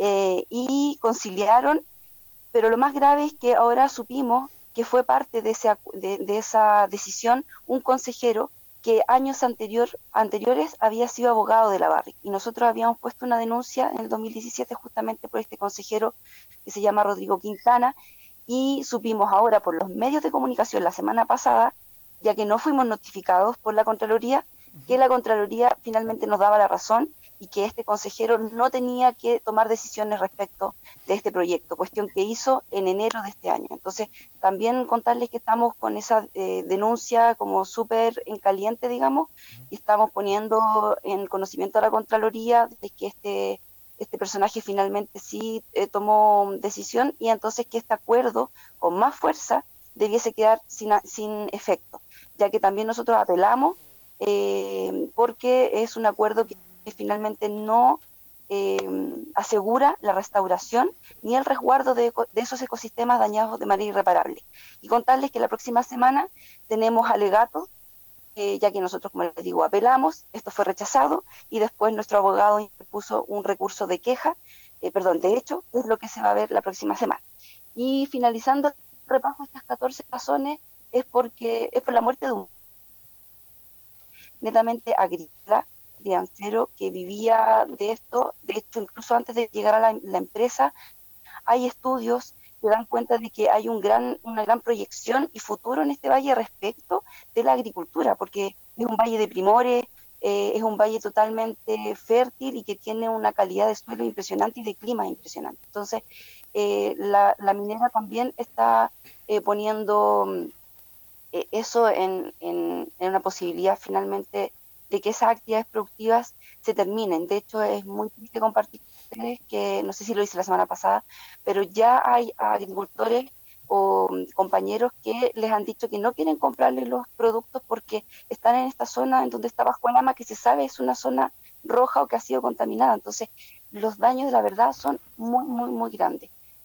y conciliaron, pero lo más grave es que ahora supimos que fue parte de esa decisión un consejero que años anteriores había sido abogado de la Barrick, y nosotros habíamos puesto una denuncia en el 2017 justamente por este consejero que se llama Rodrigo Quintana, y supimos ahora por los medios de comunicación la semana pasada, ya que no fuimos notificados por la Contraloría, que la Contraloría finalmente nos daba la razón y que este consejero no tenía que tomar decisiones respecto de este proyecto, cuestión que hizo en enero de este año. Entonces, también contarles que estamos con esa denuncia como súper en caliente, digamos, y estamos poniendo en conocimiento a la Contraloría de que este personaje finalmente sí tomó decisión, y entonces que este acuerdo con más fuerza debiese quedar sin efecto, ya que también nosotros apelamos porque es un acuerdo que finalmente no asegura la restauración ni el resguardo de esos ecosistemas dañados de manera irreparable. Y contarles que la próxima semana tenemos alegatos, ya que nosotros, como les digo, apelamos, esto fue rechazado, y después nuestro abogado interpuso un recurso de queja, de hecho, es lo que se va a ver la próxima semana. Y finalizando el repaso de estas 14 razones, es por la muerte de un netamente agrícola, criancero, que vivía de esto. De hecho, incluso antes de llegar a la empresa, hay estudios que dan cuenta de que hay una gran proyección y futuro en este valle respecto de la agricultura, porque es un valle de primores, es un valle totalmente fértil y que tiene una calidad de suelo impresionante y de clima impresionante. Entonces, la minera también está poniendo eso en una posibilidad finalmente de que esas actividades productivas se terminen. De hecho, es muy triste compartir que, no sé si lo hice la semana pasada, pero ya hay agricultores o compañeros que les han dicho que no quieren comprarles los productos porque están en esta zona en donde está Pascualama, que se sabe es una zona roja o que ha sido contaminada. Entonces, los daños de la verdad son muy, muy, muy grandes.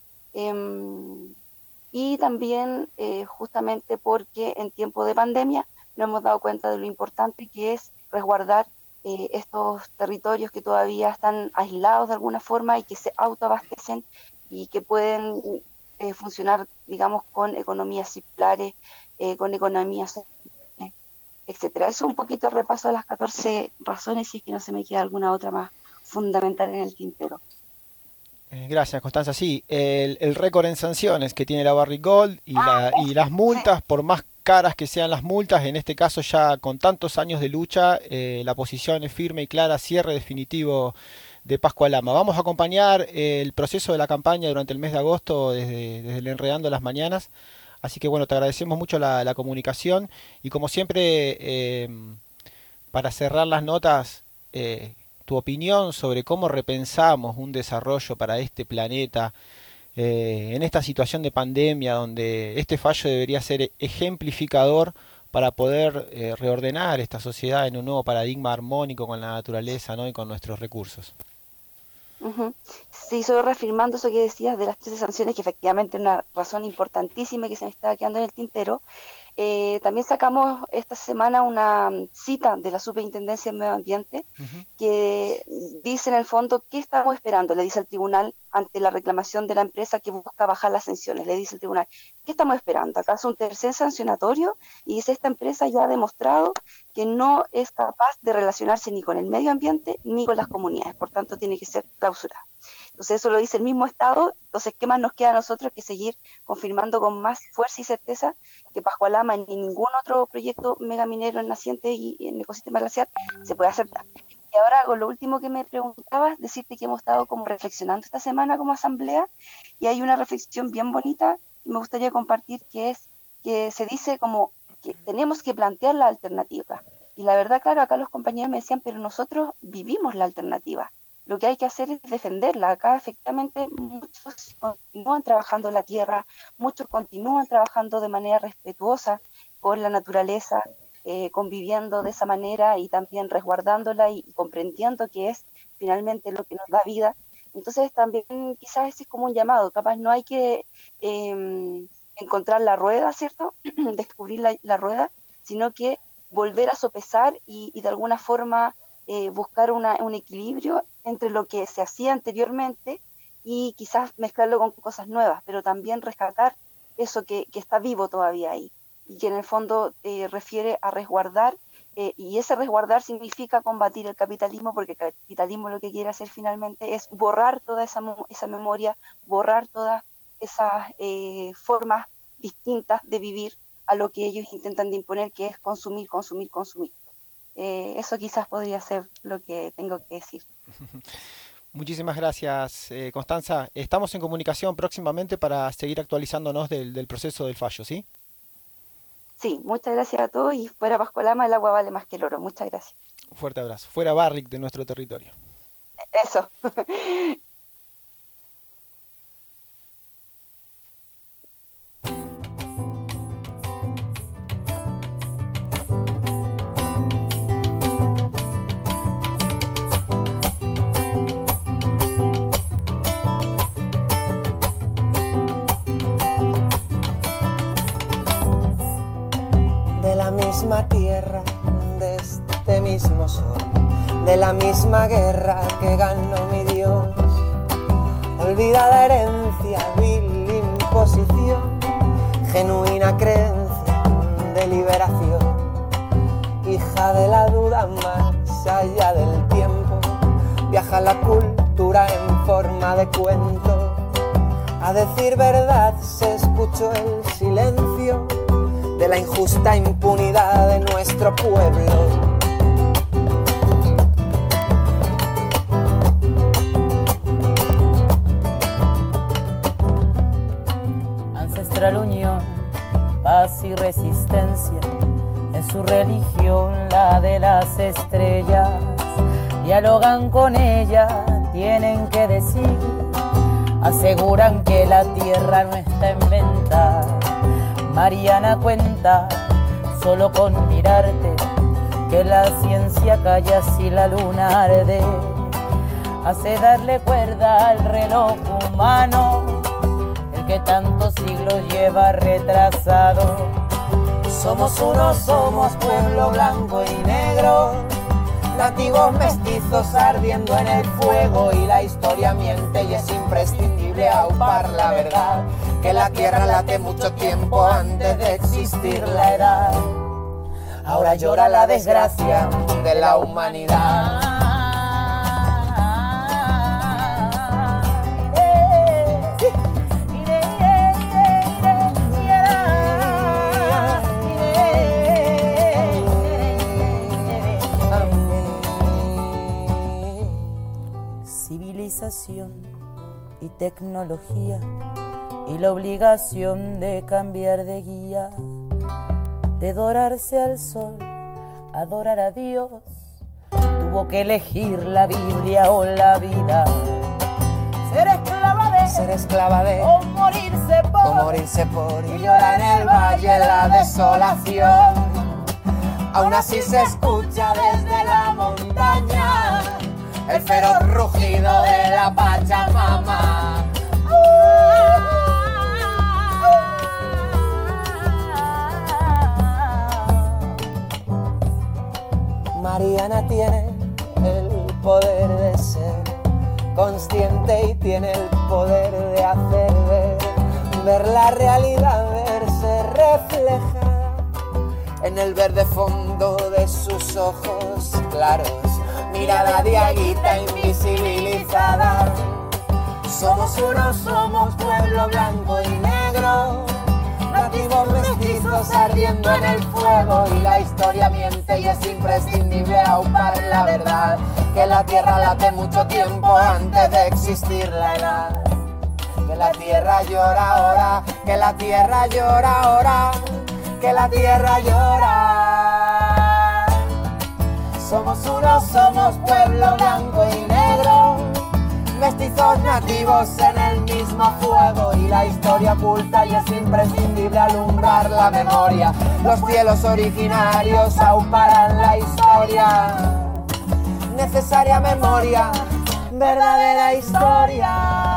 Y también justamente porque en tiempo de pandemia nos hemos dado cuenta de lo importante que es resguardar estos territorios que todavía están aislados de alguna forma y que se autoabastecen y que pueden funcionar, digamos, con economías circulares, con economías, etcétera. Eso es un poquito el repaso de las 14 razones, si es que no se me queda alguna otra más fundamental en el tintero. Gracias, Constanza. Sí, el récord en sanciones que tiene la Barrick Gold y las multas, por más caras que sean las multas, en este caso ya con tantos años de lucha, la posición es firme y clara, cierre definitivo de Pascua Lama. Vamos a acompañar el proceso de la campaña durante el mes de agosto desde el Enredando las Mañanas. Así que bueno, te agradecemos mucho la comunicación y como siempre, para cerrar las notas, tu opinión sobre cómo repensamos un desarrollo para este planeta en esta situación de pandemia donde este fallo debería ser ejemplificador para poder reordenar esta sociedad en un nuevo paradigma armónico con la naturaleza, ¿no? Y con nuestros recursos. Sí, solo reafirmando eso que decías de las 13 sanciones, que efectivamente es una razón importantísima que se me estaba quedando en el tintero. También sacamos esta semana una cita de la Superintendencia de Medio Ambiente que dice en el fondo qué estamos esperando, le dice al tribunal ante la reclamación de la empresa que busca bajar las sanciones, le dice el tribunal, ¿qué estamos esperando? ¿Acaso un tercer sancionatorio? Y dice, esta empresa ya ha demostrado que no es capaz de relacionarse ni con el medio ambiente ni con las comunidades, por tanto tiene que ser clausurada. Entonces eso lo dice el mismo Estado, entonces ¿qué más nos queda a nosotros que seguir confirmando con más fuerza y certeza que Pascua Lama ni ningún otro proyecto megaminero en naciente y en ecosistema glaciar se puede aceptar? Y ahora con lo último que me preguntabas, decirte que hemos estado como reflexionando esta semana como asamblea y hay una reflexión bien bonita que me gustaría compartir, que es que se dice como que tenemos que plantear la alternativa. Y la verdad, claro, acá los compañeros me decían, pero nosotros vivimos la alternativa. Lo que hay que hacer es defenderla. Acá efectivamente muchos continúan trabajando en la tierra, muchos continúan trabajando de manera respetuosa con la naturaleza, conviviendo de esa manera y también resguardándola y comprendiendo que es finalmente lo que nos da vida. Entonces también quizás ese es como un llamado, capaz no hay que encontrar la rueda, ¿cierto? Descubrir la rueda, sino que volver a sopesar y de alguna forma buscar un equilibrio entre lo que se hacía anteriormente y quizás mezclarlo con cosas nuevas, pero también rescatar eso que está vivo todavía ahí y que en el fondo refiere a resguardar, y ese resguardar significa combatir el capitalismo, porque el capitalismo lo que quiere hacer finalmente es borrar toda esa memoria, borrar todas esas formas distintas de vivir a lo que ellos intentan de imponer, que es consumir, consumir, consumir. Eso quizás podría ser lo que tengo que decir. Muchísimas gracias, Constanza. Estamos en comunicación próximamente para seguir actualizándonos del proceso del fallo, ¿sí? Sí, muchas gracias a todos y fuera Pascua Lama el agua vale más que el oro. Muchas gracias. Un fuerte abrazo. Fuera Barrick de nuestro territorio. Eso. Tierra, de este mismo sol, de la misma guerra que ganó mi Dios. Olvidada herencia, vil imposición, genuina creencia de liberación. Hija de la duda más allá del tiempo, viaja la cultura en forma de cuento. A decir verdad se escuchó el silencio de la injusta impunidad de nuestro pueblo. Ancestral unión, paz y resistencia, en su religión la de las estrellas, dialogan con ella, tienen que decir, aseguran que la tierra no está en venta. Mariana cuenta, solo con mirarte, que la ciencia calla si la luna arde. Hace darle cuerda al reloj humano, el que tantos siglos lleva retrasado. Somos uno, somos pueblo blanco y negro, nativos mestizos ardiendo en el fuego, y la historia miente y es imprescindible aupar la verdad, que la tierra late mucho tiempo antes de existir la edad. Ahora llora la desgracia de la humanidad. civilización y tecnología y la obligación de cambiar de guía, de dorarse al sol, adorar a Dios, tuvo que elegir la Biblia o la vida. Ser esclava de o morirse por y llorar en el valle la desolación. Aún así se escucha desde la montaña el feroz rugido de la Pachamama. Mariana tiene el poder de ser consciente y tiene el poder de hacer ver la realidad, verse reflejada en el verde fondo de sus ojos claros, mirada de aguita invisibilizada. Somos uno, somos pueblo blanco y negro, nativos mestizos ardiendo en el fuego, y la historia miente y es imprescindible aupar la verdad, que la tierra late mucho tiempo antes de existir la edad. Que la tierra llora ahora, que la tierra llora ahora, que la tierra llora. Somos uno, somos pueblo blanco y negro, mestizos nativos en el mismo fuego, y la historia oculta y es imprescindible alumbrar la memoria. Los cielos originarios auparan la historia, necesaria memoria, verdadera historia.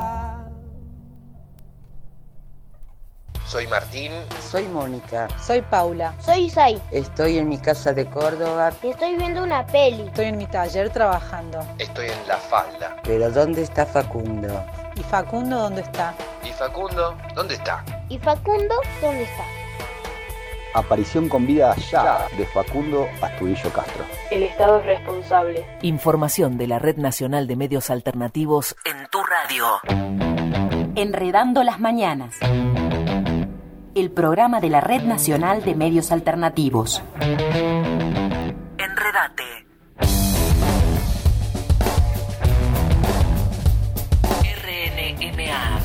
Soy Martín. Soy Mónica. Soy Paula. Soy Isai. Estoy en mi casa de Córdoba. Estoy viendo una peli. Estoy en mi taller trabajando. Estoy en La Falda. Pero ¿dónde está Facundo? ¿Y Facundo dónde está? ¿Y Facundo dónde está? ¿Y Facundo dónde está? Aparición con vida ya de Facundo Astudillo Castro. El Estado es responsable. Información de la Red Nacional de Medios Alternativos en tu radio. Enredando las mañanas. El programa de la Red Nacional de Medios Alternativos. Enredate. RNMA.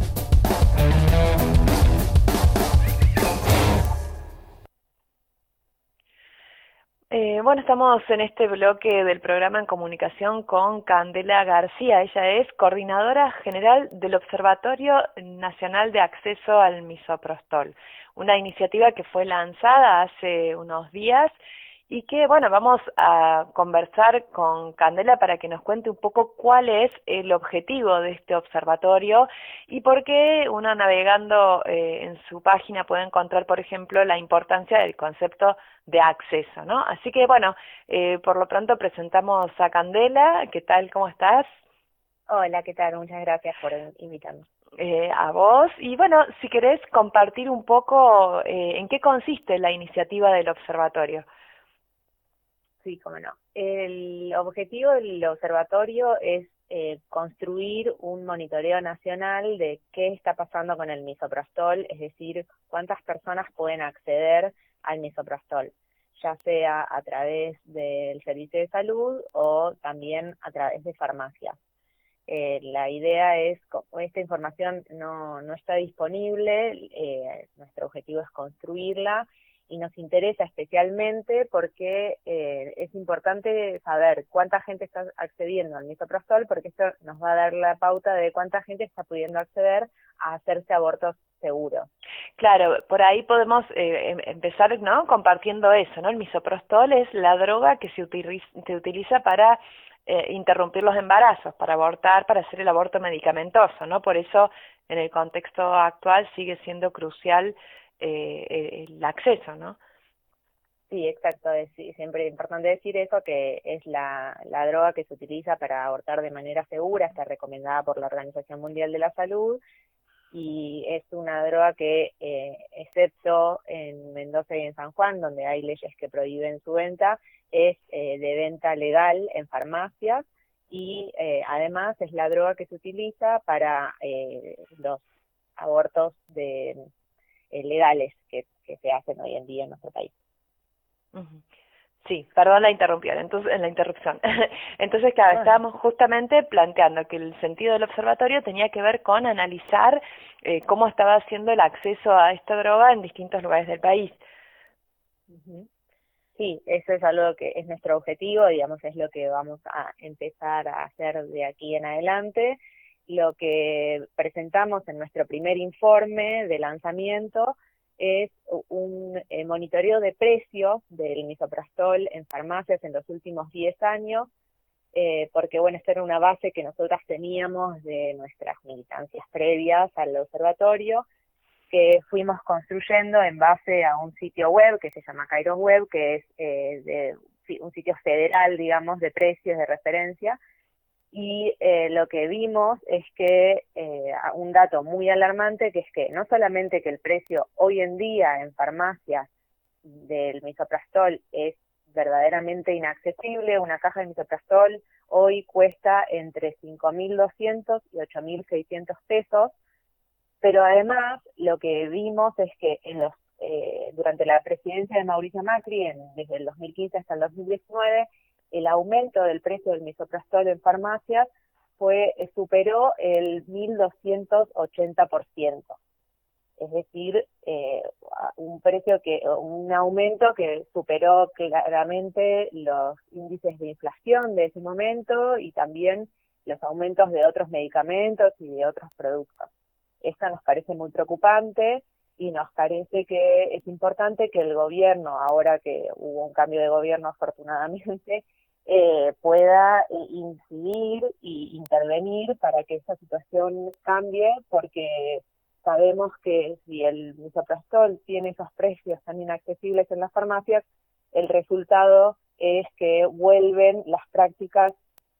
Bueno, estamos en este bloque del programa en comunicación con Candela García. Ella es coordinadora general del Observatorio Nacional de Acceso al Misoprostol, una iniciativa que fue lanzada hace unos días y que, bueno, vamos a conversar con Candela para que nos cuente un poco cuál es el objetivo de este observatorio y por qué uno navegando en su página puede encontrar, por ejemplo, la importancia del concepto de acceso, ¿no? Así que, bueno, por lo pronto presentamos a Candela. ¿Qué tal? ¿Cómo estás? Hola, ¿qué tal? Muchas gracias por invitarme. A vos. Y bueno, si querés compartir un poco en qué consiste la iniciativa del observatorio. Sí, cómo no. El objetivo del observatorio es construir un monitoreo nacional de qué está pasando con el misoprostol, es decir, cuántas personas pueden acceder al misoprostol, ya sea a través del servicio de salud o también a través de farmacias. La idea es, esta información no está disponible, nuestro objetivo es construirla y nos interesa especialmente porque es importante saber cuánta gente está accediendo al misoprostol, porque esto nos va a dar la pauta de cuánta gente está pudiendo acceder a hacerse abortos seguros. Claro, por ahí podemos empezar, ¿no?, compartiendo eso, ¿no? El misoprostol es la droga que se utiliza para interrumpir los embarazos, para abortar, para hacer el aborto medicamentoso, ¿no? Por eso, en el contexto actual sigue siendo crucial el acceso, ¿no? Sí, exacto, siempre es importante decir eso, que es la droga que se utiliza para abortar de manera segura, está recomendada por la Organización Mundial de la Salud, y es una droga que, excepto en Mendoza y en San Juan, donde hay leyes que prohíben su venta, es de venta legal en farmacias, y además es la droga que se utiliza para los abortos legales que se hacen hoy en día en nuestro país. Sí, perdón la interrupción. Entonces, claro, estábamos justamente planteando que el sentido del observatorio tenía que ver con analizar cómo estaba haciendo el acceso a esta droga en distintos lugares del país. Sí, eso es algo que es nuestro objetivo, digamos, es lo que vamos a empezar a hacer de aquí en adelante. Lo que presentamos en nuestro primer informe de lanzamiento es un monitoreo de precios del misoprostol en farmacias en los últimos 10 años, porque bueno, esta era una base que nosotras teníamos de nuestras militancias previas al observatorio, que fuimos construyendo en base a un sitio web que se llama Kairos Web, que es un sitio federal, digamos, de precios, de referencia, y lo que vimos es que un dato muy alarmante, que es que no solamente que el precio hoy en día en farmacias del misoprostol es verdaderamente inaccesible. Una caja de misoprostol hoy cuesta entre 5.200 y 8.600 pesos, pero además lo que vimos es que durante la presidencia de Mauricio Macri, desde el 2015 hasta el 2019, el aumento del precio del misoprostol en farmacias superó el 1.280%. Es decir, un aumento que superó claramente los índices de inflación de ese momento y también los aumentos de otros medicamentos y de otros productos. Esto nos parece muy preocupante y nos parece que es importante que el gobierno, ahora que hubo un cambio de gobierno afortunadamente, pueda incidir e intervenir para que esta situación cambie, porque sabemos que si el misoprostol tiene esos precios tan inaccesibles en las farmacias, el resultado es que vuelven las prácticas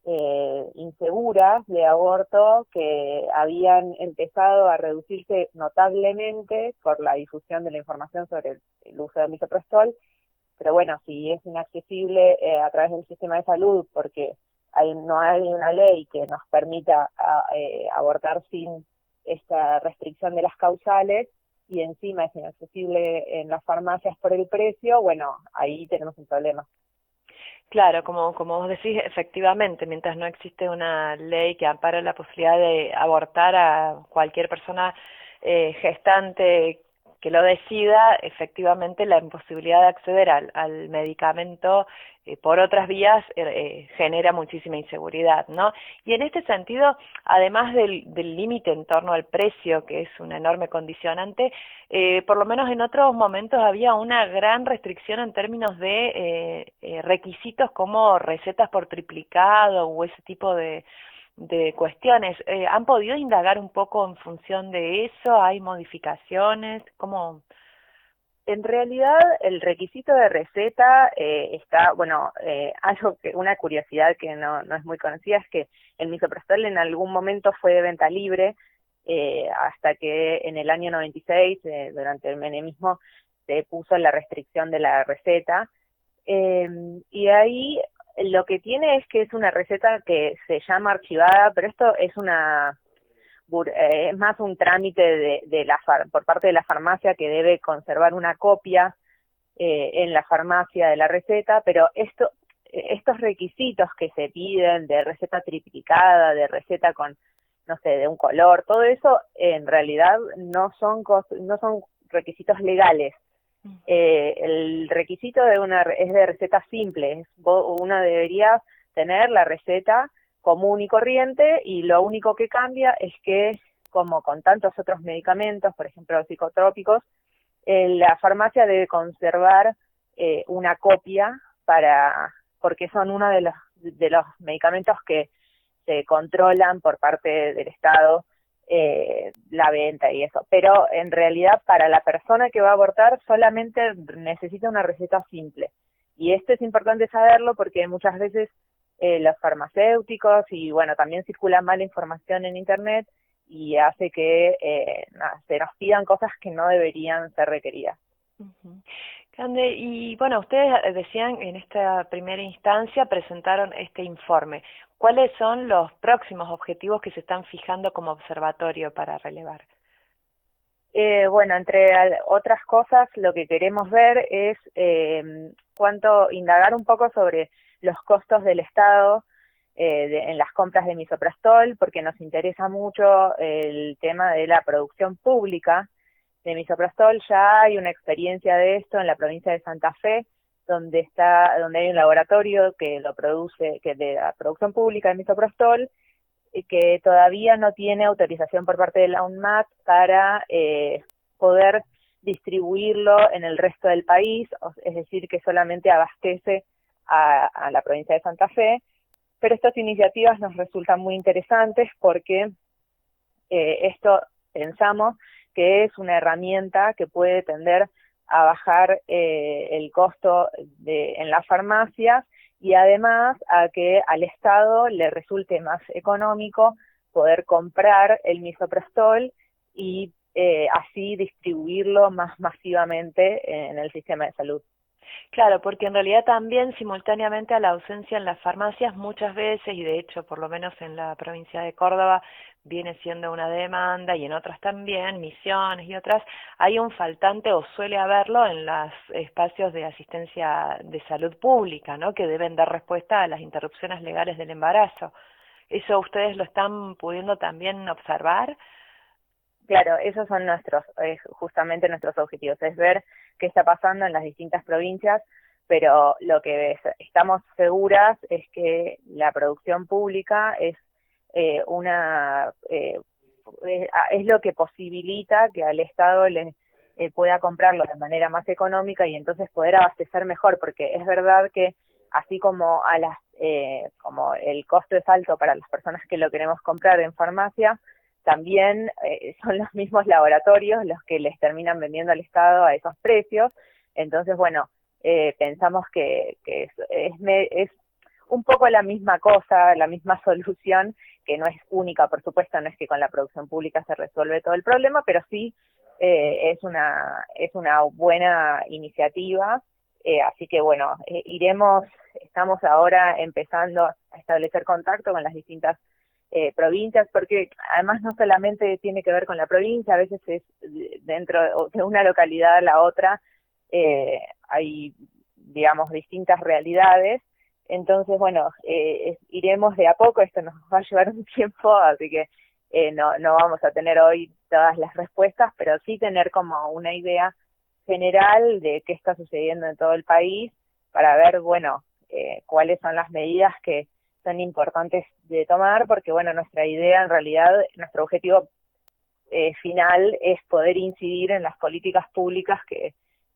inseguras de aborto que habían empezado a reducirse notablemente por la difusión de la información sobre el uso del misoprostol. Pero bueno, si es inaccesible a través del sistema de salud, porque no hay una ley que nos permita abortar sin esta restricción de las causales, y encima es inaccesible en las farmacias por el precio, bueno, ahí tenemos un problema. Claro, como vos decís, efectivamente, mientras no existe una ley que ampare la posibilidad de abortar a cualquier persona gestante que lo decida, efectivamente la imposibilidad de acceder al medicamento por otras vías genera muchísima inseguridad, ¿no? Y en este sentido, además del límite en torno al precio, que es un enorme condicionante, por lo menos en otros momentos había una gran restricción en términos de requisitos como recetas por triplicado o ese tipo de cuestiones. ¿Han podido indagar un poco en función de eso? ¿Hay modificaciones? ¿Cómo? En realidad, el requisito de receta está, una curiosidad que no es muy conocida es que el misoprostol en algún momento fue de venta libre, hasta que en el año 96, durante el menemismo, se puso la restricción de la receta, y ahí lo que tiene es que es una receta que se llama archivada, pero esto es es más un trámite por parte de la farmacia, que debe conservar una copia en la farmacia de la receta, pero estos requisitos que se piden de receta triplicada, de receta con, no sé, de un color, todo eso en realidad no son requisitos legales. El requisito es de receta simple. Uno debería tener la receta común y corriente, y lo único que cambia es que, como con tantos otros medicamentos, por ejemplo los psicotrópicos, la farmacia debe conservar una copia porque son uno de los medicamentos que se controlan por parte del Estado, la venta y eso. Pero en realidad, para la persona que va a abortar solamente necesita una receta simple. Y esto es importante saberlo porque muchas veces los farmacéuticos y bueno, también circula mala información en internet y hace que se nos pidan cosas que no deberían ser requeridas. Cande, y bueno, ustedes decían en esta primera instancia presentaron este informe. ¿Cuáles son los próximos objetivos que se están fijando como observatorio para relevar? Bueno, entre otras cosas, lo que queremos ver es indagar un poco sobre los costos del Estado en las compras de misoprostol, porque nos interesa mucho el tema de la producción pública de misoprostol. Ya hay una experiencia de esto en la provincia de Santa Fe, donde hay un laboratorio que lo produce, que de la producción pública de misoprostol, que todavía no tiene autorización por parte de la UNMAT para poder distribuirlo en el resto del país, es decir, que solamente abastece a la provincia de Santa Fe. Pero estas iniciativas nos resultan muy interesantes porque esto pensamos que es una herramienta que puede tender a bajar el costo en las farmacias y además a que al Estado le resulte más económico poder comprar el misoprostol y así distribuirlo más masivamente en el sistema de salud. Claro, porque en realidad también simultáneamente a la ausencia en las farmacias muchas veces, y de hecho por lo menos en la provincia de Córdoba viene siendo una demanda y en otras también, Misiones y otras, hay un faltante o suele haberlo en los espacios de asistencia de salud pública, ¿no? Que deben dar respuesta a las interrupciones legales del embarazo. ¿Eso ustedes lo están pudiendo también observar? Claro, esos son justamente nuestros objetivos, es ver qué está pasando en las distintas provincias, pero lo que estamos seguras es que la producción pública es lo que posibilita que al Estado le pueda comprarlo de manera más económica y entonces poder abastecer mejor, porque es verdad que así como como el costo es alto para las personas que lo queremos comprar en farmacia, también son los mismos laboratorios los que les terminan vendiendo al Estado a esos precios. Entonces, bueno, pensamos que es un poco la misma cosa, la misma solución, que no es única, por supuesto, no es que con la producción pública se resuelve todo el problema, pero sí es una buena iniciativa. Así que, bueno, estamos ahora empezando a establecer contacto con las distintas provincias, porque además no solamente tiene que ver con la provincia, a veces es dentro de una localidad a la otra, hay, digamos, distintas realidades. Entonces, bueno, iremos de a poco, esto nos va a llevar un tiempo, así que no vamos a tener hoy todas las respuestas, pero sí tener como una idea general de qué está sucediendo en todo el país, para ver, bueno, cuáles son las medidas que son importantes de tomar, porque bueno, nuestra idea en realidad, nuestro objetivo final es poder incidir en las políticas públicas que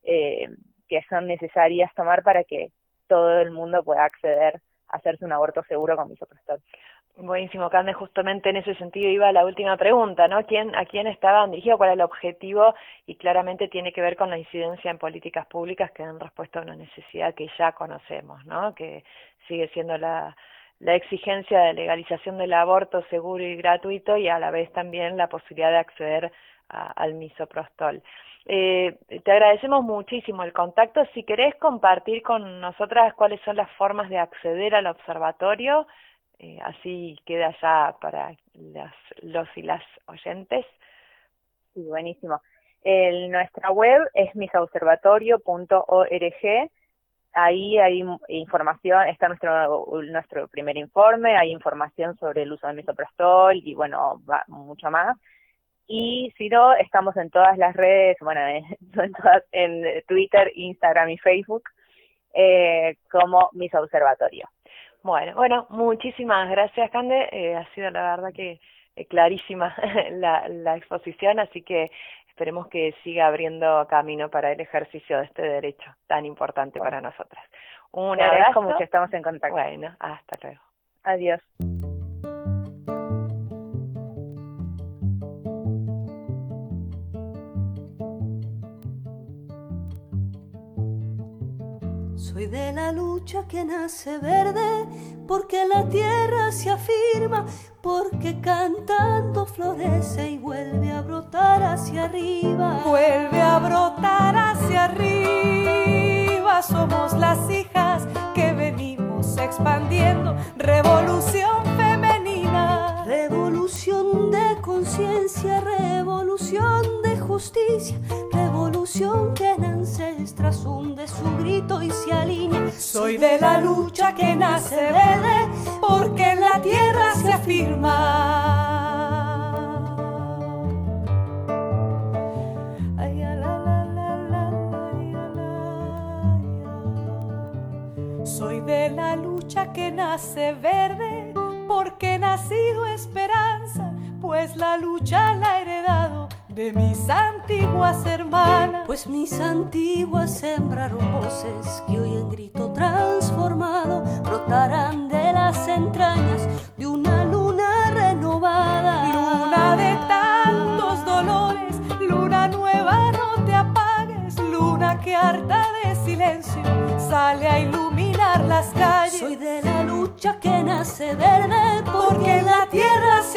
son necesarias tomar para que todo el mundo pueda acceder a hacerse un aborto seguro con misoprostol. Buenísimo, Cande, justamente en ese sentido iba la última pregunta, ¿no? ¿A quién estaban dirigidos? ¿Cuál es el objetivo? Y claramente tiene que ver con la incidencia en políticas públicas que dan respuesta a una necesidad que ya conocemos, ¿no? Que sigue siendo la exigencia de legalización del aborto seguro y gratuito, y a la vez también la posibilidad de acceder al misoprostol. Te agradecemos muchísimo el contacto. Si querés compartir con nosotras cuáles son las formas de acceder al observatorio, así queda ya para los y las oyentes. Sí, buenísimo. Nuestra web es misoobservatorio.org. Ahí hay información, está nuestro primer informe, hay información sobre el uso del misoprostol y bueno, mucho más. Y si no, estamos en todas las redes, bueno, en Twitter, Instagram y Facebook, como Misoobservatorio. Bueno, muchísimas gracias, Cande. Ha sido la verdad que clarísima la exposición, así que esperemos que siga abriendo camino para el ejercicio de este derecho tan importante para nosotras. Un abrazo. Mucho, estamos en contacto. Bueno, hasta luego. Adiós. Soy de la lucha que nace verde, porque la tierra se afirma, porque cantando florece y vuelve a brotar hacia arriba. Vuelve a brotar hacia arriba, somos las hijas que venimos expandiendo revolución femenina. Revolución de conciencia, revolución de justicia. justicia, revolución que en ancestras hunde su grito y se alinea. Soy de la lucha que nace verde, porque en la tierra se afirma. Soy de la lucha que nace verde, porque he nacido esperanza, pues la lucha la he heredado de mis antiguas hermanas. Pues mis antiguas sembraron voces que hoy en grito transformado brotarán de las entrañas de una luna renovada. Luna de tantos dolores, luna nueva, no te apagues, luna que harta de silencio sale a iluminar las calles. Soy de la lucha que nace verde, porque en la tierra se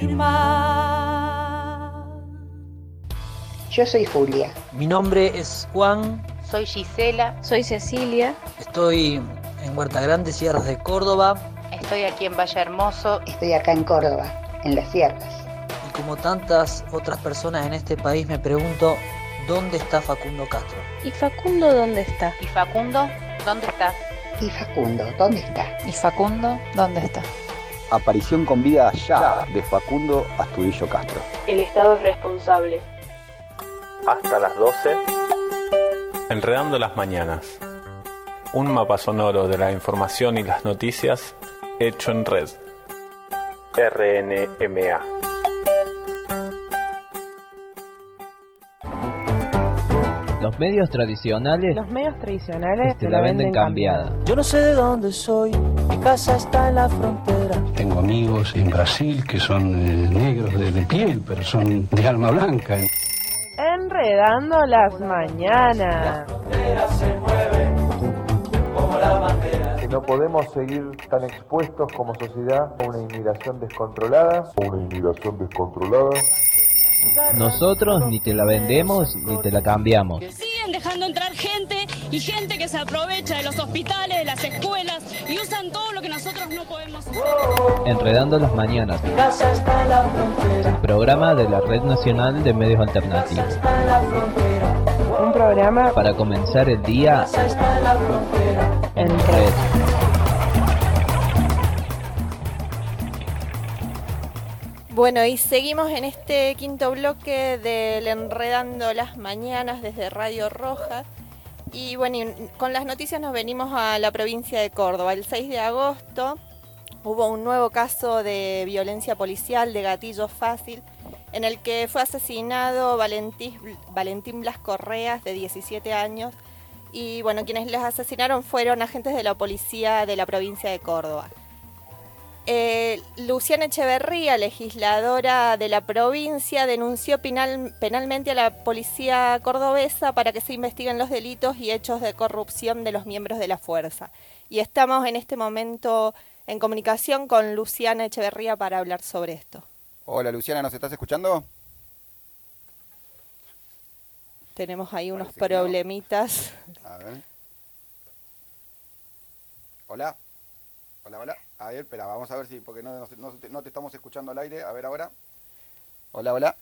afirma. Yo soy Julia. Mi nombre es Juan. Soy Gisela. Soy Cecilia. Estoy en Huerta Grande, Sierras de Córdoba. Estoy aquí en Valle Hermoso. Estoy acá en Córdoba, en las sierras. Y como tantas otras personas en este país me pregunto, ¿dónde está Facundo Castro? ¿Y Facundo dónde está? ¿Y Facundo dónde está? ¿Y Facundo dónde está? ¿Y Facundo dónde está? Aparición con vida ya de Facundo Astudillo Castro. El Estado es responsable. Hasta las 12. Enredando las mañanas. Un mapa sonoro de la información y las noticias hecho en red. RNMA. Los medios tradicionales te la venden cambiada. Yo no sé de dónde soy, mi casa está en la frontera. Tengo amigos en Brasil que son negros de piel, pero son de alma blanca. Enredando las mañanas. Que no podemos seguir tan expuestos como sociedad a una inmigración descontrolada. Nosotros ni te la vendemos ni te la cambiamos. Siguen dejando entrar gente y gente que se aprovecha de los hospitales, de las escuelas y usan todo lo que nosotros no podemos hacer. Enredando las mañanas. El programa de la Red Nacional de Medios Alternativos. Un programa para comenzar el día en red. Bueno, y seguimos en este quinto bloque del Enredando las Mañanas desde Radio Roja. Y bueno, con las noticias nos venimos a la provincia de Córdoba. El 6 de agosto hubo un nuevo caso de violencia policial de gatillo fácil, en el que fue asesinado Valentín Blas Correas, de 17 años. Y bueno, quienes los asesinaron fueron agentes de la policía de la provincia de Córdoba. Luciana Echeverría, legisladora de la provincia, denunció penalmente a la policía cordobesa para que se investiguen los delitos y hechos de corrupción de los miembros de la fuerza. Y estamos en este momento en comunicación con Luciana Echeverría para hablar sobre esto. Hola Luciana, ¿nos estás escuchando? Tenemos ahí unos problemitas. No. A ver. Hola. Hola. A ver, espera, vamos a ver si, porque no te estamos escuchando al aire. A ver ahora. Hola.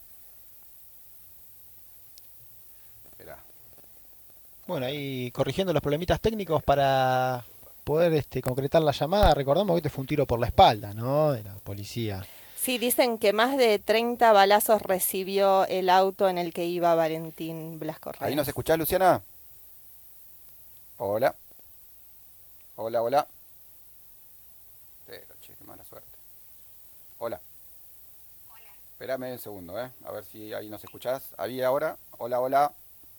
Espera. Bueno, ahí corrigiendo los problemitas técnicos para poder concretar la llamada. Recordamos que este fue un tiro por la espalda, ¿no? De la policía. Sí, dicen que más de 30 balazos recibió el auto en el que iba Valentín Blas Correas. ¿Ahí nos escuchás, Luciana? Hola. Pero, che, qué mala suerte. Hola. Espérame un segundo, a ver si ahí nos escuchás. ¿Ahí ahora? Hola.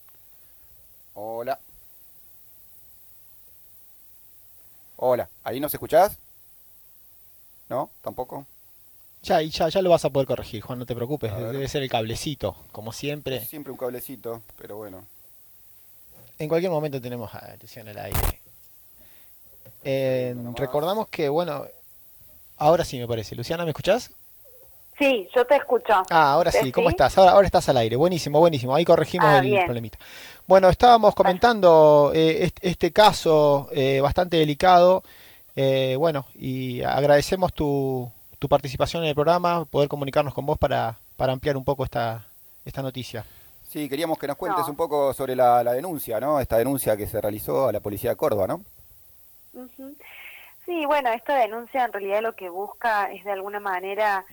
Hola. ¿Ahí nos escuchás? ¿No? ¿Tampoco? Ya lo vas a poder corregir, Juan, no te preocupes. Debe ser el cablecito, como siempre. Siempre un cablecito, pero bueno. En cualquier momento tenemos a Luciana al aire. Recordamos que, bueno, ahora sí me parece. Luciana, ¿me escuchás? Sí, yo te escucho. Ahora sí, ¿cómo estás? Ahora estás al aire, buenísimo. Ahí corregimos el problemita. Bueno, estábamos comentando este caso bastante delicado. Bueno, y agradecemos tu participación en el programa, poder comunicarnos con vos para ampliar un poco esta noticia. Sí, queríamos que nos cuentes un poco sobre la denuncia, ¿no? Esta denuncia que se realizó a la policía de Córdoba, ¿no? Uh-huh. Sí, bueno, esta denuncia en realidad lo que busca es de alguna manera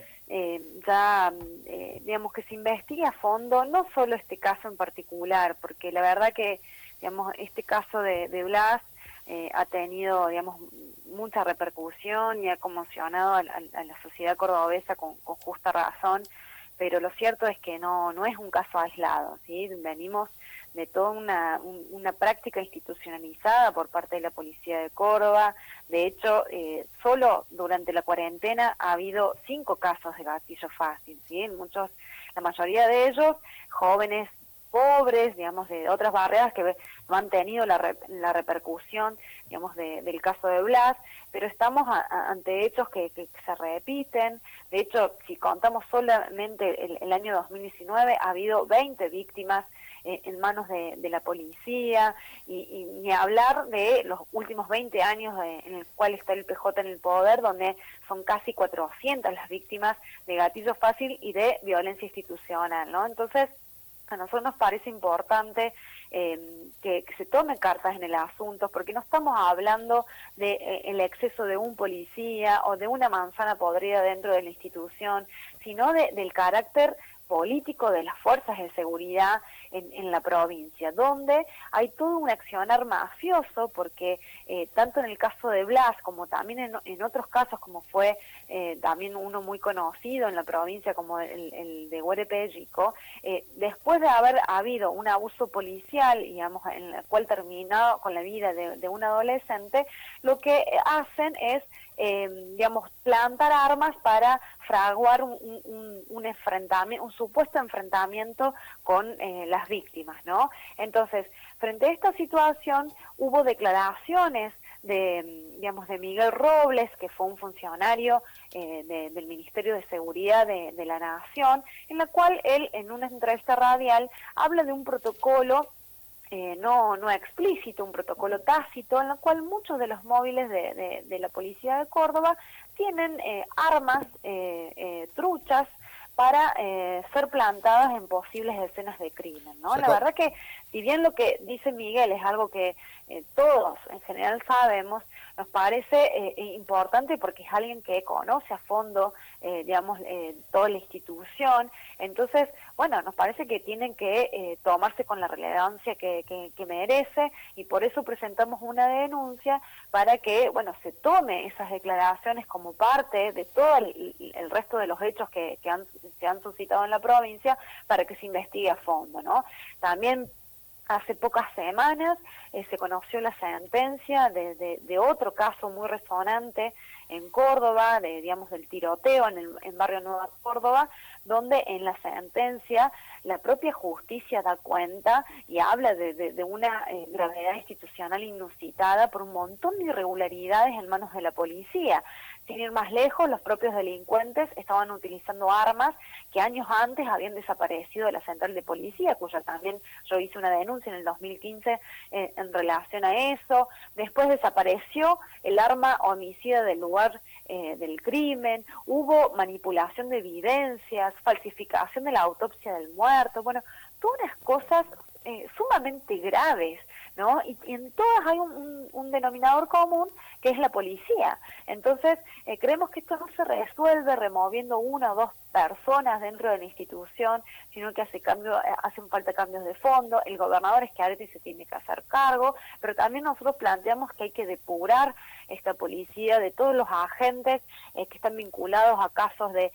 digamos, que se investigue a fondo, no solo este caso en particular, porque la verdad que, digamos, este caso de Blas ha tenido, digamos, mucha repercusión y ha conmocionado a la sociedad cordobesa con justa razón, pero lo cierto es que no es un caso aislado, ¿sí? Venimos de toda una práctica institucionalizada por parte de la policía de Córdoba. De hecho, solo durante la cuarentena ha habido 5 casos de gatillo fácil, ¿sí? La mayoría de ellos jóvenes pobres, digamos, de otras barriadas que no han tenido la repercusión, digamos, del caso de Blas, pero estamos ante hechos que se repiten. De hecho, si contamos solamente el año 2019, ha habido 20 víctimas en manos de la policía, y ni hablar de los últimos 20 años en el cual está el PJ en el poder, donde son casi 400 las víctimas de gatillo fácil y de violencia institucional, ¿no? Entonces, a nosotros nos parece importante que se tomen cartas en el asunto, porque no estamos hablando de el exceso de un policía o de una manzana podrida dentro de la institución, sino del carácter político de las fuerzas de seguridad en la provincia, donde hay todo un accionar mafioso, porque tanto en el caso de Blas como también en otros casos, como fue también uno muy conocido en la provincia como el de Guerepellico, después de haber habido un abuso policial, digamos, en el cual terminó con la vida de un adolescente, lo que hacen es digamos, plantar armas para fraguar un enfrentamiento, un supuesto enfrentamiento con las víctimas, ¿no? Entonces, frente a esta situación, hubo declaraciones digamos, de Miguel Robles, que fue un funcionario del Ministerio de Seguridad de la Nación, en la cual él, en una entrevista radial, habla de un protocolo no explícito, un protocolo tácito, en el cual muchos de los móviles de la policía de Córdoba tienen armas truchas para ser plantadas en posibles escenas de crimen, ¿no? La verdad que, si bien lo que dice Miguel es algo que todos en general sabemos, nos parece importante porque es alguien que conoce a fondo, digamos, toda la institución. Entonces, bueno, nos parece que tienen que tomarse con la relevancia que merece, y por eso presentamos una denuncia para que, bueno, se tome esas declaraciones como parte de todo el resto de los hechos que se han suscitado en la provincia, para que se investigue a fondo, ¿no? También hace pocas semanas se conoció la sentencia de otro caso muy resonante en Córdoba, digamos, del tiroteo en Barrio Nueva Córdoba, donde en la sentencia la propia justicia da cuenta y habla de una gravedad institucional inusitada por un montón de irregularidades en manos de la policía. Sin ir más lejos, los propios delincuentes estaban utilizando armas que años antes habían desaparecido de la central de policía, cuya también yo hice una denuncia en el 2015 en relación a eso. Después desapareció el arma homicida del lugar del crimen, hubo manipulación de evidencias, falsificación de la autopsia del muerto, bueno, todas unas cosas sumamente graves, ¿no? Y en todas hay un denominador común, que es la policía. Entonces, creemos que esto no se resuelve removiendo una o dos personas dentro de la institución, sino que hacen falta cambios de fondo. El gobernador Schiaretti se tiene que hacer cargo, pero también nosotros planteamos que hay que depurar esta policía de todos los agentes que están vinculados a casos de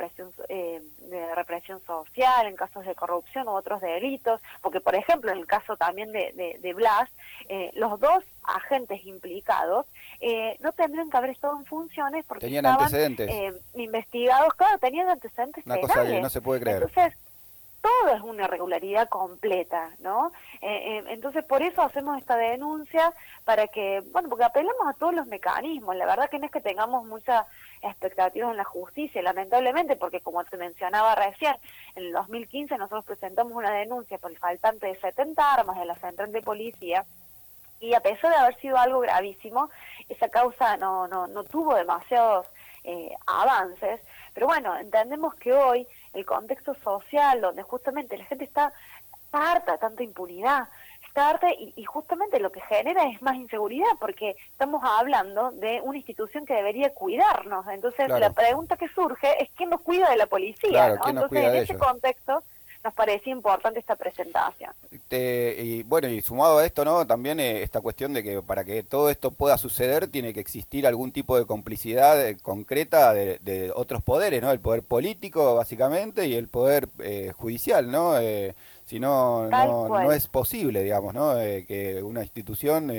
represión social, en casos de corrupción u otros delitos, porque, por ejemplo, en el caso también de Blas, los dos agentes implicados no tendrían que haber estado en funciones porque tenían estaban antecedentes investigados, claro, tenían antecedentes una penales. cosa que no se puede creer. Entonces, todo es una irregularidad completa, ¿no? Entonces, por eso hacemos esta denuncia, para que, bueno, porque apelamos a todos los mecanismos. La verdad que no es que tengamos muchas expectativas en la justicia, lamentablemente, porque como te mencionaba recién, en el 2015 nosotros presentamos una denuncia por el faltante de 70 armas de la central de policía, y a pesar de haber sido algo gravísimo, esa causa no tuvo demasiados avances. Pero bueno, entendemos que hoy el contexto social, donde justamente la gente está está harta de tanta impunidad, está harta y justamente lo que genera es más inseguridad, porque estamos hablando de una institución que debería cuidarnos. Entonces la pregunta que surge es ¿quién nos cuida de la policía? ¿No? Entonces en ese contexto nos parecía importante esta presentación. Y bueno, y sumado a esto, ¿no? También esta cuestión de que para que todo esto pueda suceder tiene que existir algún tipo de complicidad concreta de otros poderes, ¿no? El poder político, básicamente, y el poder judicial, ¿no? Si no, no es posible, digamos, ¿no? Que una institución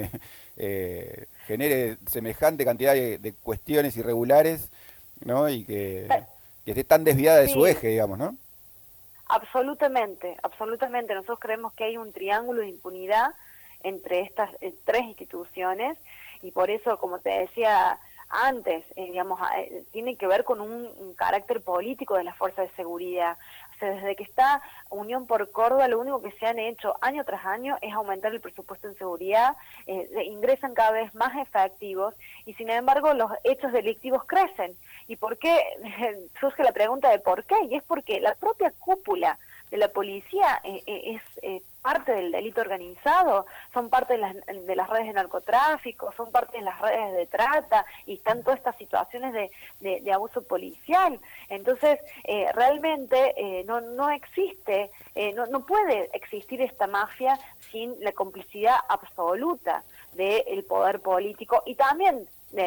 genere semejante cantidad de cuestiones irregulares, ¿no? Y que esté tan desviada de su eje, digamos, ¿no? Absolutamente, absolutamente. Nosotros creemos que hay un triángulo de impunidad entre estas tres instituciones y por eso, como te decía antes, digamos, tiene que ver con un carácter político de las fuerzas de seguridad. O sea, desde que está Unión por Córdoba, lo único que se han hecho año tras año es aumentar el presupuesto en seguridad, ingresan cada vez más efectivos y sin embargo los hechos delictivos crecen. ¿Y por qué? Surge la pregunta de por qué, y es porque la propia cúpula de la policía es parte del delito organizado, son parte de las redes de narcotráfico, son parte de las redes de trata y están todas estas situaciones de abuso policial. Entonces, realmente no existe, no puede existir esta mafia sin la complicidad absoluta del poder político y también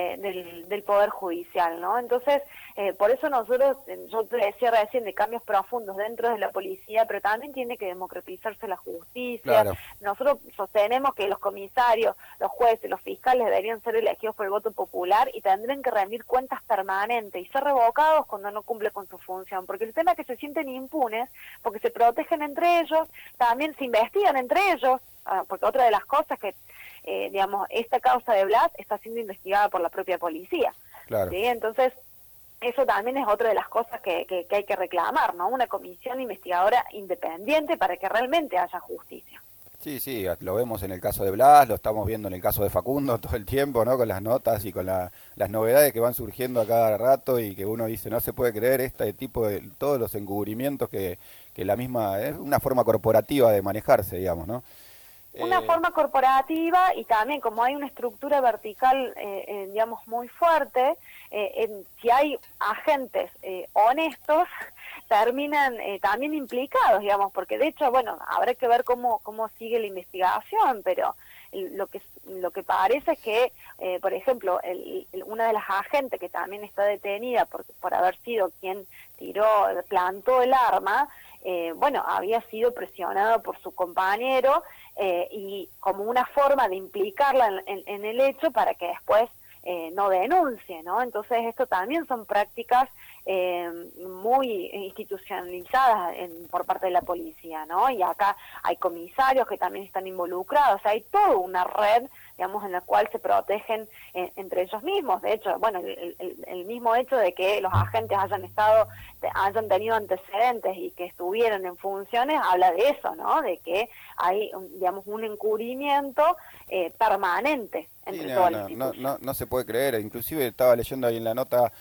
del Poder Judicial, ¿no? Entonces, por eso nosotros, yo te decía recién, de cambios profundos dentro de la policía, pero también tiene que democratizarse la justicia. Claro. Nosotros sostenemos que los comisarios, los jueces, los fiscales deberían ser elegidos por el voto popular y tendrían que rendir cuentas permanentes y ser revocados cuando no cumple con su función, porque el tema es que se sienten impunes, porque se protegen entre ellos, también se investigan entre ellos, porque otra de las cosas que digamos, esta causa de Blas está siendo investigada por la propia policía. Claro. ¿Sí? Entonces, eso también es otra de las cosas que hay que reclamar, ¿no? Una comisión investigadora independiente para que realmente haya justicia. Sí, sí, lo vemos en el caso de Blas, lo estamos viendo en el caso de Facundo todo el tiempo, ¿no? Con las notas y con las novedades que van surgiendo a cada rato y que uno dice, no se puede creer este tipo de todos los encubrimientos que la misma, es una forma corporativa de manejarse, digamos, ¿no? Una forma corporativa y también como hay una estructura vertical, digamos, muy fuerte, si hay agentes honestos, terminan también implicados, digamos, porque de hecho, bueno, habrá que ver cómo sigue la investigación, pero lo que parece es que, por ejemplo, una de las agentes que también está detenida por haber sido quien plantó el arma, bueno, había sido presionado por su compañero y como una forma de implicarla en el hecho para que después no denuncie, ¿no? Entonces esto también son prácticas muy institucionalizadas por parte de la policía, ¿no? Y acá hay comisarios que también están involucrados, hay toda una red, digamos, en la cual se protegen entre ellos mismos. De hecho, bueno, el mismo hecho de que los agentes hayan tenido antecedentes y que estuvieran en funciones, habla de eso, ¿no? De que hay, digamos, un encubrimiento permanente entre todas las instituciones. No se puede creer. Inclusive estaba leyendo ahí en la nota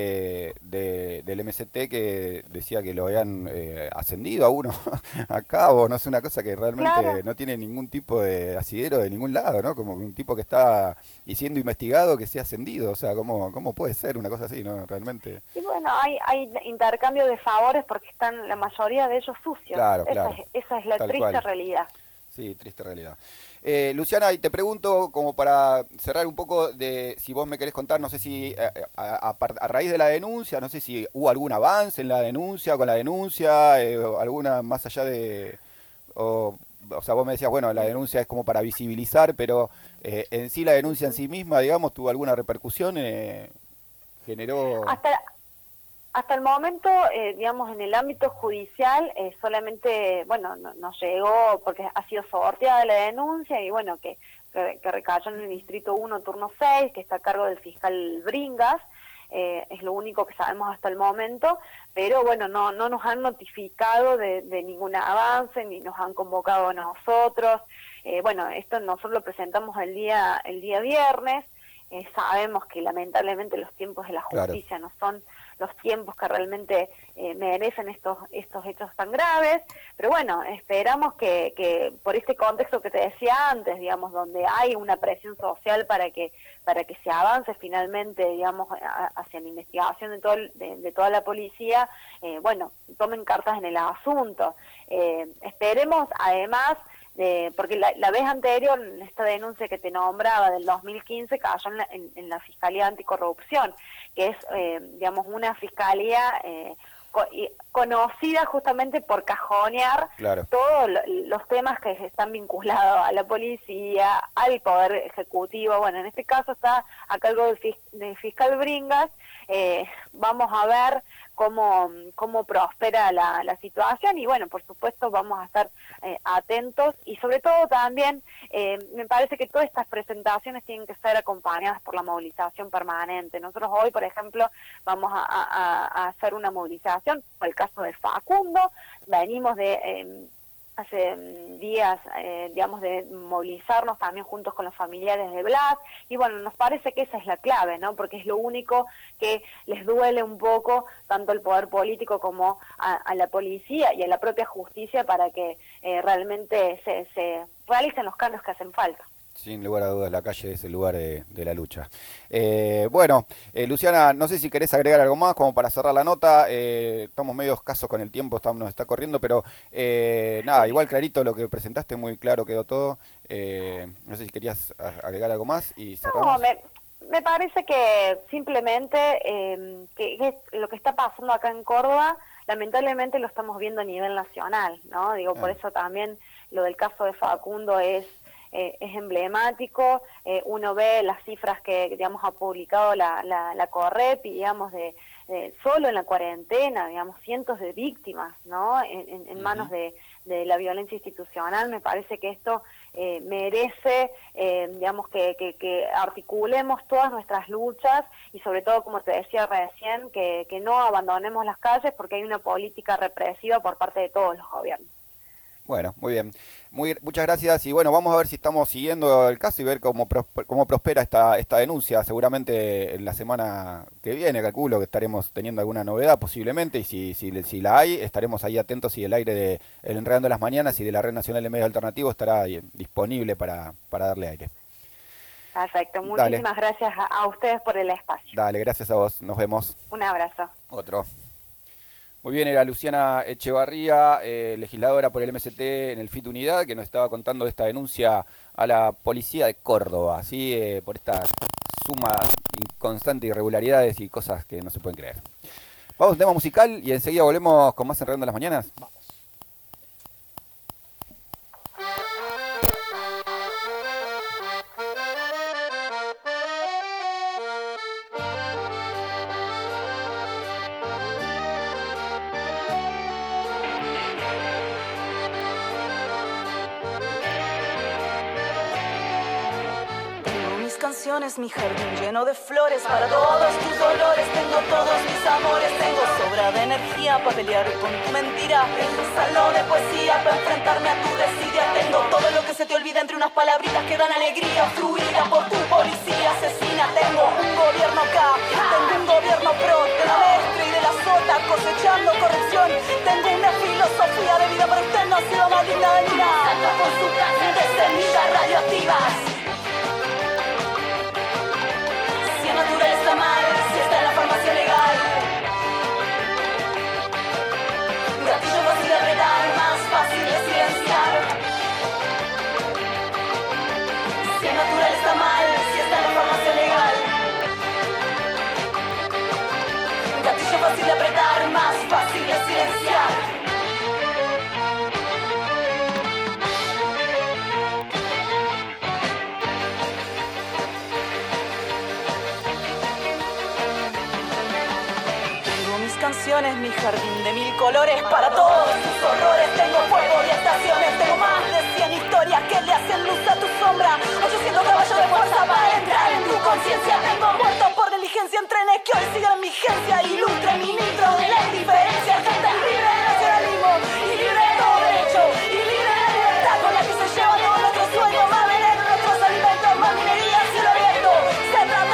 del MST que decía que lo habían ascendido a uno a cabo, no sé, una cosa que realmente no tiene ningún tipo de asidero de ningún lado, ¿no? Como un tipo que está siendo investigado que sea ascendido, o sea, ¿cómo puede ser una cosa así, no? Realmente. Y bueno, hay intercambio de favores porque están la mayoría de ellos sucios. Claro. Esa es la triste realidad. Sí, triste realidad. Luciana, y te pregunto, como para cerrar un poco, de si vos me querés contar, no sé si a raíz de la denuncia, no sé si hubo algún avance en la denuncia, con la denuncia, alguna más allá de... O sea, vos me decías, bueno, la denuncia es como para visibilizar, pero en sí la denuncia en sí misma, digamos, ¿tuvo alguna repercusión? ¿Generó...? Hasta el momento, digamos, en el ámbito judicial, solamente, bueno, nos llegó porque ha sido sorteada la denuncia y bueno, que recayó en el Distrito 1, turno 6, que está a cargo del fiscal Bringas, es lo único que sabemos hasta el momento, pero bueno, no nos han notificado de ningún avance, ni nos han convocado a nosotros. Bueno, esto nosotros lo presentamos el día viernes, sabemos que lamentablemente los tiempos de la justicia no son los tiempos que realmente merecen estos hechos tan graves, pero bueno, esperamos que por este contexto que te decía antes, digamos, donde hay una presión social para que se avance finalmente, digamos, hacia la investigación de toda la policía, bueno, tomen cartas en el asunto. Esperemos además, porque la vez anterior, esta denuncia que te nombraba del 2015 cayó en la Fiscalía Anticorrupción, que es, digamos, una fiscalía conocida justamente por cajonear todos los temas que están vinculados a la policía, al Poder Ejecutivo. Bueno, en este caso está a cargo del fiscal Bringas. Vamos a ver cómo prospera la situación y bueno, por supuesto vamos a estar atentos y sobre todo también me parece que todas estas presentaciones tienen que ser acompañadas por la movilización permanente. Nosotros hoy, por ejemplo, vamos a hacer una movilización, por el caso de Facundo, venimos de hace días, digamos, de movilizarnos también juntos con los familiares de Blas, y bueno, nos parece que esa es la clave, ¿no? Porque es lo único que les duele un poco, tanto al poder político como a la policía y a la propia justicia, para que realmente se realicen los cambios que hacen falta. Sin lugar a dudas, la calle es el lugar de la lucha. Bueno, Luciana, no sé si querés agregar algo más como para cerrar la nota. Estamos medio escasos con el tiempo, nos está corriendo, pero nada, igual clarito lo que presentaste, muy claro quedó todo. No sé si querías agregar algo más y cerramos. No, me parece que simplemente que lo que está pasando acá en Córdoba, lamentablemente lo estamos viendo a nivel nacional, ¿no? Digo, por eso también lo del caso de Facundo es emblemático. Uno ve las cifras que, digamos, ha publicado la CORREP, y digamos, de solo en la cuarentena, digamos, cientos de víctimas, ¿no? En manos de la violencia institucional. Me parece que esto merece, digamos, que articulemos todas nuestras luchas y sobre todo, como te decía recién, que no abandonemos las calles, porque hay una política represiva por parte de todos los gobiernos. Bueno, muy bien. Muchas gracias y bueno, vamos a ver si estamos siguiendo el caso y ver cómo prospera esta denuncia. Seguramente en la semana que viene, calculo que estaremos teniendo alguna novedad posiblemente, y si la hay, estaremos ahí atentos, y el aire de El Enredando las Mañanas y de la Red Nacional de Medios Alternativos estará disponible para darle aire. Perfecto, muchísimas gracias a ustedes por el espacio. Dale, gracias a vos, nos vemos. Un abrazo. Otro. Muy bien, era Luciana Echevarría, legisladora por el MST en el FIT Unidad, que nos estaba contando esta denuncia a la policía de Córdoba, ¿sí? Por esta suma constante de irregularidades y cosas que no se pueden creer. Vamos a un tema musical y enseguida volvemos con más Enredando las Mañanas. Vamos. Mi jardín lleno de flores para todos tus dolores. Tengo todos mis amores, tengo sobra de energía para pelear con tu mentira. Tengo un salón de poesía para enfrentarme a tu desidia. Tengo todo lo que se te olvida entre unas palabritas que dan alegría, obstruida por tu policía asesina. Tengo un gobierno acá, tengo un gobierno pro de la maestra y de la sota, cosechando corrupción. Tengo una filosofía de vida, pero usted no ha sido más digna de nada. Salta con su casa de semillas radioactivas. Natural está mal, si está en la farmacia legal. Gatillo fácil de apretar, más fácil de silenciar. Si es natural está mal, si está en la farmacia legal. Gatillo fácil de apretar, más fácil de silenciar. Canciones, mi jardín de 1000 colores para todos tus horrores. Tengo fuego y estaciones, tengo más de 100 historias que le hacen luz a tu sombra. 800 caballos de fuerza para entrar en tu conciencia. Tengo muertos por diligencia en trenes que hoy siguen en vigencia. Ilustre ministro de la indiferencia. Gente libre de nacionalismo y libre de todo derecho. Y libre de la libertad con la que se lleva todo nuestro sueño. Más veneno, nuestros alimentos, más minería, cielo abierto. Cerrado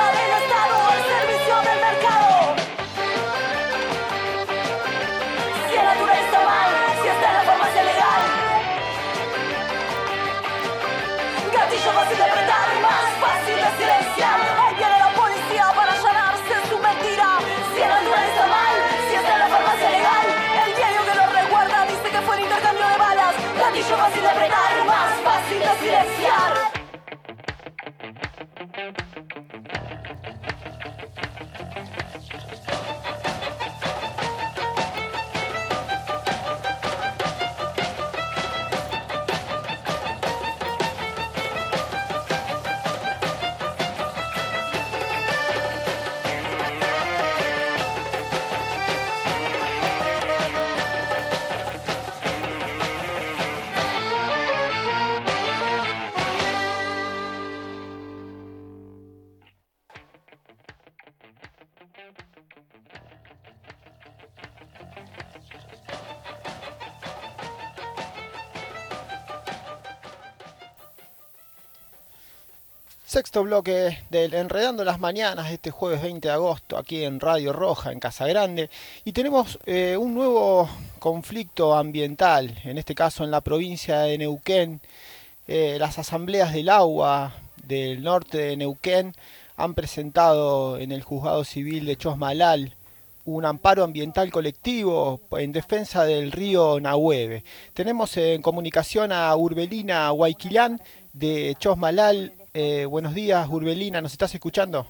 Sexto bloque del Enredando las Mañanas, este jueves 20 de agosto, aquí en Radio Roja, en Casa Grande. Y tenemos un nuevo conflicto ambiental, en este caso en la provincia de Neuquén. Las asambleas del agua del norte de Neuquén han presentado en el Juzgado Civil de Chosmalal un amparo ambiental colectivo en defensa del río Nahueve. Tenemos en comunicación a Urbelina Guayquilán de Chosmalal. Buenos días, Urbelina, ¿nos estás escuchando?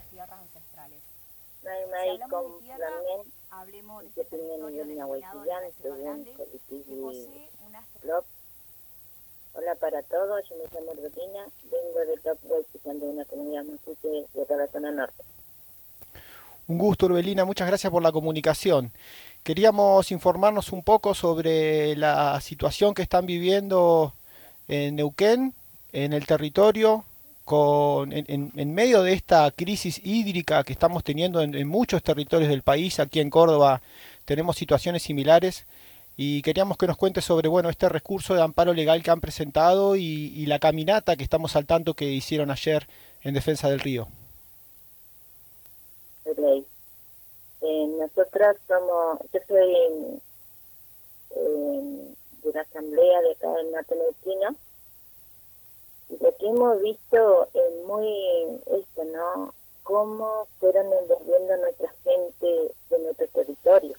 Hola para todos, yo me llamo Urbelina, vengo de Top Guayquilán, de una comunidad mapuche de toda la zona norte. Un gusto, Urbelina, muchas gracias por la comunicación. Queríamos informarnos un poco sobre la situación que están viviendo en Neuquén, en el territorio, en medio de esta crisis hídrica que estamos teniendo en muchos territorios del país. Aquí en Córdoba tenemos situaciones similares y queríamos que nos cuente sobre este recurso de amparo legal que han presentado y la caminata que estamos al tanto que hicieron ayer en defensa del río. Okay. Nosotras yo soy de una asamblea de acá en Norte Neuquino. Y lo que hemos visto es muy ¿no? Cómo fueron envolviendo a nuestra gente de nuestro territorio.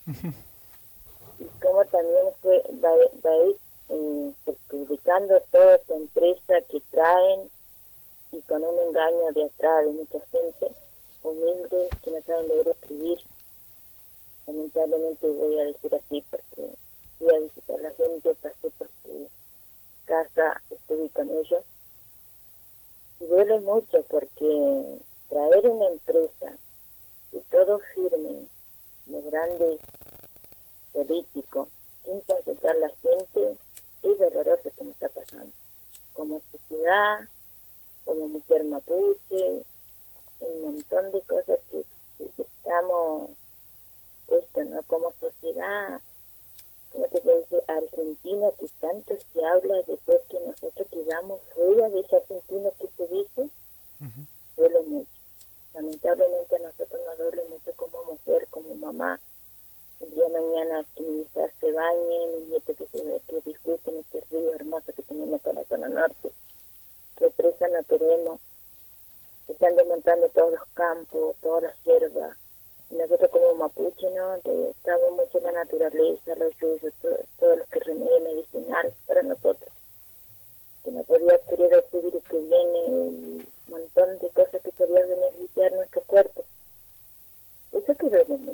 Y cómo también va a ir perjudicando toda esta empresa que traen y con un engaño de atrás de mucha gente humilde que no saben leer o escribir. Lamentablemente voy a decir así porque fui a visitar a la gente, pasé por su casa, estuve con ellos y duele mucho porque traer una empresa y todo firme, los grandes políticos, sin consultar a la gente, es doloroso que nos está pasando. Como sociedad, como mujer mapuche, un montón de cosas que estamos, ¿no? Como sociedad, como te dice, Argentina, que tanto se habla después que nosotros quedamos fuera de ese argentino que se dice, duele mucho. Lamentablemente a nosotros nos duele mucho como mujer, como mamá. El día de mañana que mis hijas se bañen, mis nietos que disfruten este río hermoso que tenemos con la zona norte. Represa no queremos. Están desmontando todos los campos, todas las hierbas. Y nosotros como mapuche, ¿no? Estamos mucho en la naturaleza, los yuyos, todos los que remedios medicinales para nosotros. Que no podía adquirir el virus que viene, un montón de cosas que podían beneficiar nuestro cuerpo. Eso que duele mucho.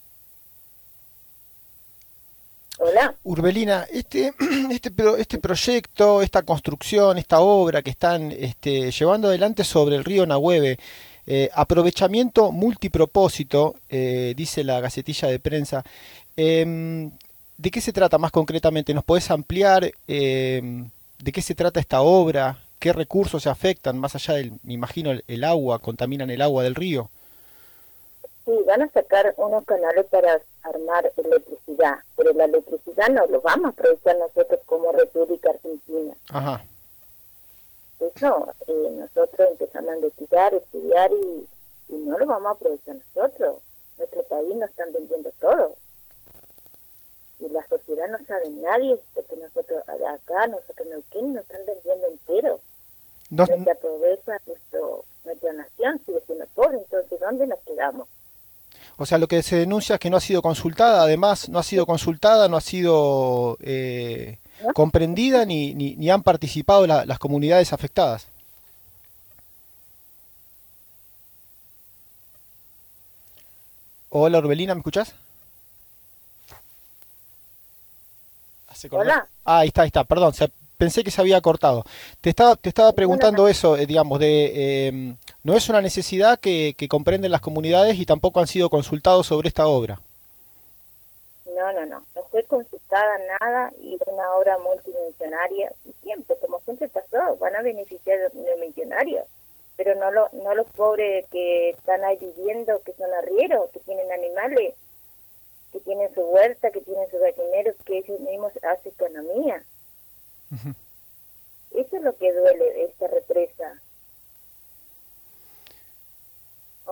Hola. Urbelina, este proyecto, esta construcción, esta obra que están llevando adelante sobre el río Nahueve, aprovechamiento multipropósito, dice la Gacetilla de Prensa. ¿De qué se trata más concretamente? ¿Nos podés ampliar de qué se trata esta obra? ¿Qué recursos se afectan más allá del, me imagino, el agua, contaminan el agua del río? Sí, van a sacar unos canales para armar electricidad, pero la electricidad no lo vamos a aprovechar nosotros como República Argentina. Ajá. Eso, nosotros empezamos a investigar, estudiar y no lo vamos a aprovechar nosotros. Nuestro país nos están vendiendo todo. Y la sociedad no sabe nadie, porque nosotros acá, nosotros en Neuquén, nos están vendiendo entero. Nuestra pobreza, nuestra nación sigue siendo pobre, entonces ¿dónde nos quedamos? O sea, lo que se denuncia es que no ha sido consultada, además no ha sido consultada, no ha sido ¿no? comprendida ni han participado las comunidades afectadas. Hola, Urbelina, ¿me escuchás? Hola. Ah, ahí está, perdón, pensé que se había cortado. Te estaba preguntando eso, digamos, no es una necesidad que comprenden las comunidades y tampoco han sido consultados sobre esta obra. No fue consultada nada y es una obra multidimensionaria. Como siempre pasó, van a beneficiar de millonarios, pero no los pobres que están ahí viviendo, que son arrieros, que tienen animales, que tienen su huerta, que tienen sus gallineros, que ellos mismos hacen economía. Eso es lo que duele de esta represa.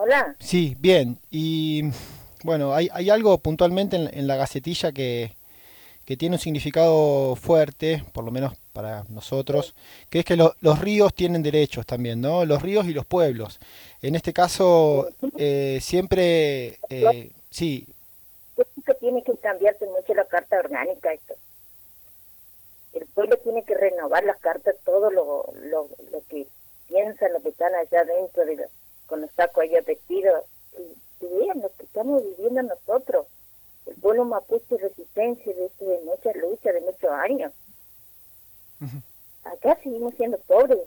Hola. Sí, bien. Y bueno, hay algo puntualmente en la Gacetilla que tiene un significado fuerte, por lo menos para nosotros, que es que los ríos tienen derechos también, ¿no? Los ríos y los pueblos. En este caso, siempre, sí. Yo creo que tiene que cambiarse mucho la Carta Orgánica esto. El pueblo tiene que renovar las cartas, todo lo que piensan, lo que están allá dentro, con los sacos allá vestidos, y vean lo que estamos viviendo nosotros. El pueblo mapuche resistencia de mucha lucha, de muchos años. Acá seguimos siendo pobres.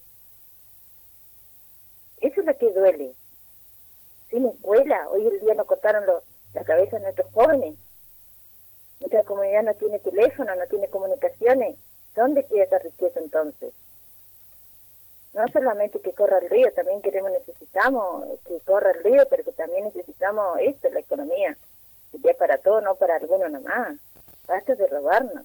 Eso es lo que duele. Sin escuela, hoy el día nos cortaron la cabeza de nuestros jóvenes. Nuestra comunidad no tiene teléfono, no tiene comunicaciones. ¿Dónde queda esa riqueza entonces? No solamente que corra el río, también necesitamos que corra el río, pero que también necesitamos la economía. Que sea para todos, no para algunos nomás. Basta de robarnos.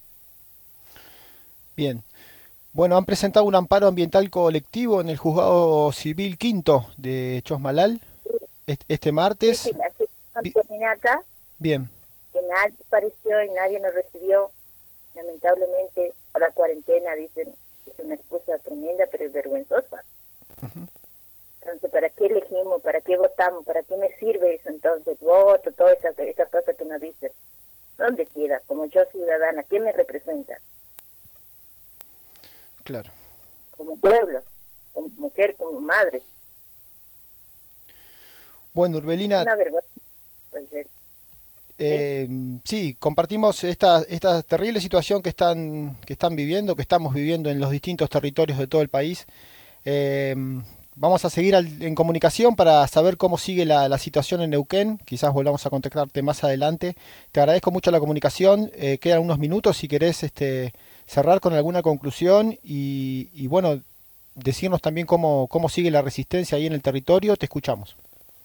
Bien. Bueno, han presentado un amparo ambiental colectivo en el Juzgado Civil Quinto de Chosmalal este martes. Sí, terminé acá. Bien. Que nadie apareció y nadie nos recibió. Lamentablemente, por la cuarentena, dicen, es una excusa tremenda, pero es vergonzosa. Entonces, ¿para qué elegimos? ¿Para qué votamos? ¿Para qué me sirve eso? Entonces, voto, todas esas cosas que nos dicen. ¿Dónde queda? Como yo ciudadana, ¿quién me representa? Claro. Como pueblo, como mujer, como madre. Bueno, Urbelina... Una vergüenza. Pues, sí, compartimos esta terrible situación que están viviendo, que estamos viviendo en los distintos territorios de todo el país. Vamos a seguir en comunicación para saber cómo sigue la situación en Neuquén. Quizás volvamos a contactarte más adelante. Te agradezco mucho la comunicación. Quedan unos minutos si querés cerrar con alguna conclusión y bueno, decirnos también cómo sigue la resistencia ahí en el territorio. Te escuchamos.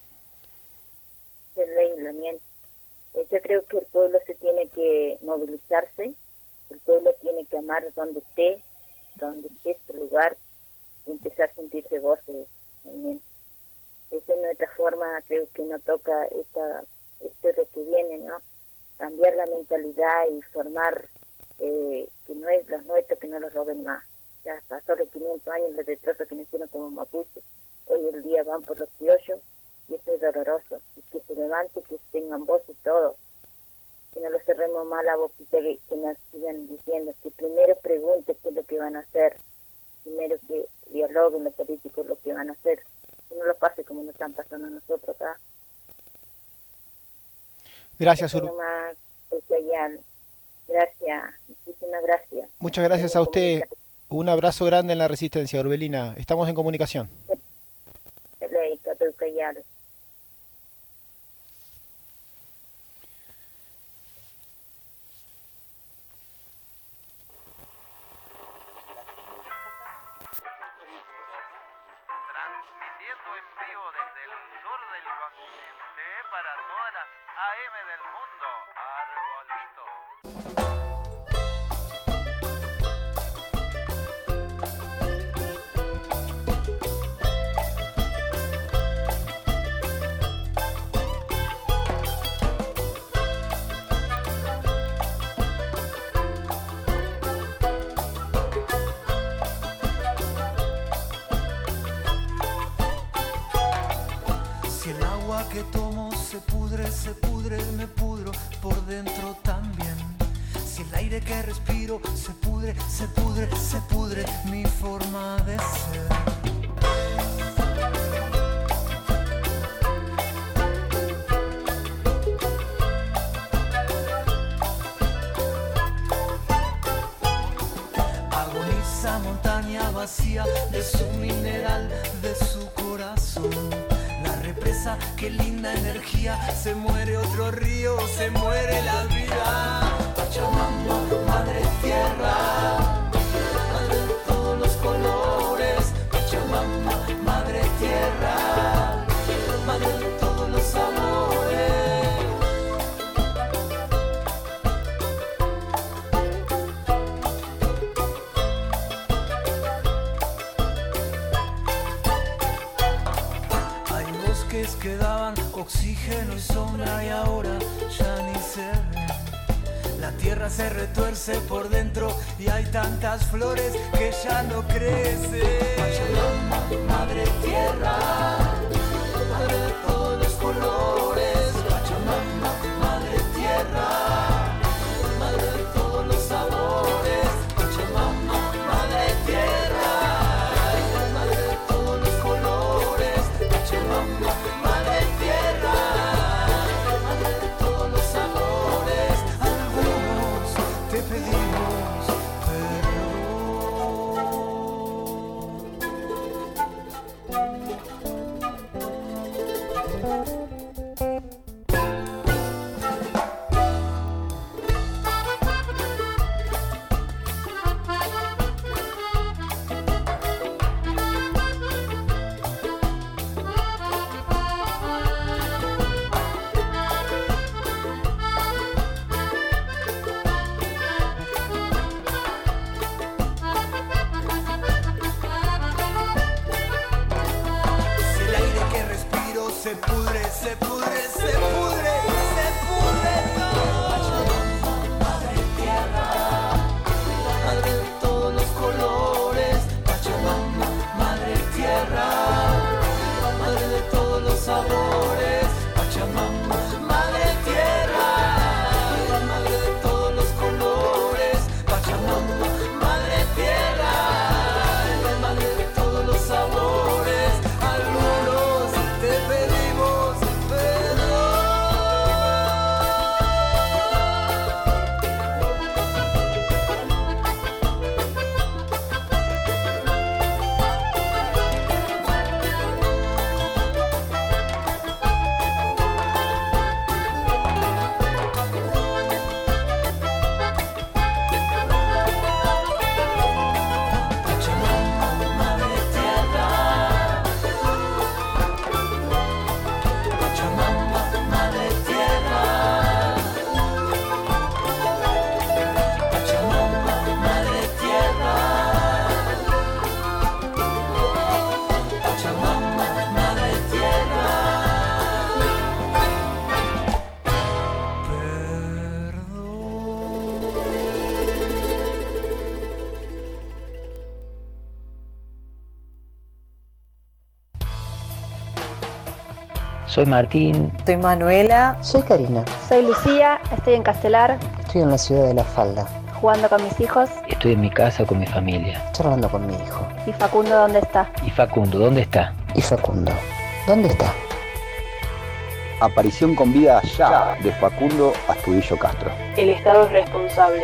Yo creo que el pueblo se tiene que movilizarse, el pueblo tiene que amar donde esté su lugar, y empezar a sentirse voces. Esa es nuestra forma, creo que nos toca de que viene, ¿no? Cambiar la mentalidad y formar que no es los nuestros, que no los roben más. Ya pasó los 500 años de retroceso que nacieron como mapuche, hoy el día van por los criollos, y esto es doloroso, y que se levante, que tengan voz y todo, que no lo cerremos mal la boquita, que nos sigan diciendo, que primero pregunten qué es lo que van a hacer, primero que dialoguen los políticos lo que van a hacer, que no lo pase como nos están pasando a nosotros acá. Gracias, Gracias, muchísimas gracias. Muchas gracias a usted, un abrazo grande en la resistencia, Urbelina, estamos en comunicación. Transmitiendo en vivo desde el sur del continente para todas las AM del mundo. Arbolito. Que tomo se pudre, me pudro por dentro también. Si el aire que respiro se pudre mi forma de ser. Agoniza montaña vacía de su mineral, de su corazón. Represa, qué linda energía, se muere otro río, se muere la vida. Pachamama, madre tierra, madre de todos los colores. Pachamama, madre tierra, madre de todos los amores. calles que daban oxígeno y sombra y ahora ya ni se ven. La tierra se retuerce por dentro y hay tantas flores que ya no crecen. Pachamama, madre tierra, madre de todos los colores. Pachamama, madre tierra, madre de todos los sabores. Pachamama, madre tierra, madre de todos los colores. Pachamama, madre tierra, madre de todos los sabores. Algunos te pedimos perdón. Si el aire que respiro se pudre, se pudre, se pudre, se pudre todo. Pachamama, madre tierra, madre de todos los colores. Pachamama, madre tierra, madre de todos los sabores. Pachamama, madre tierra, madre de todos los colores. Pachamama, madre tierra, madre de todos los sabores. Algunos te pedimos perdón. Pachamama, madre tierra, Pachamama, madre tierra, Pachamama, madre tierra, Pachamama, madre tierra. Soy Martín. Soy Manuela. Soy Karina. Soy Lucía, estoy en Castelar, Estoy en la ciudad de La Falda, jugando con mis hijos. Estoy en mi casa con mi familia. charlando con mi hijo. ¿Y Facundo dónde está? ¿Y Facundo dónde está? ¿Y Facundo dónde está? Aparición con vida ya de Facundo Astudillo Castro. El Estado es responsable.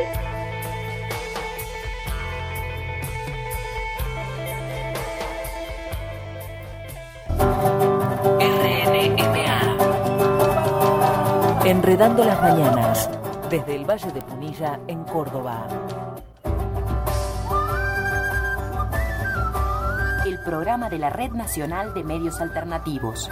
Enredando las mañanas, desde el Valle de Punilla, en Córdoba. El programa de la Red Nacional de Medios Alternativos.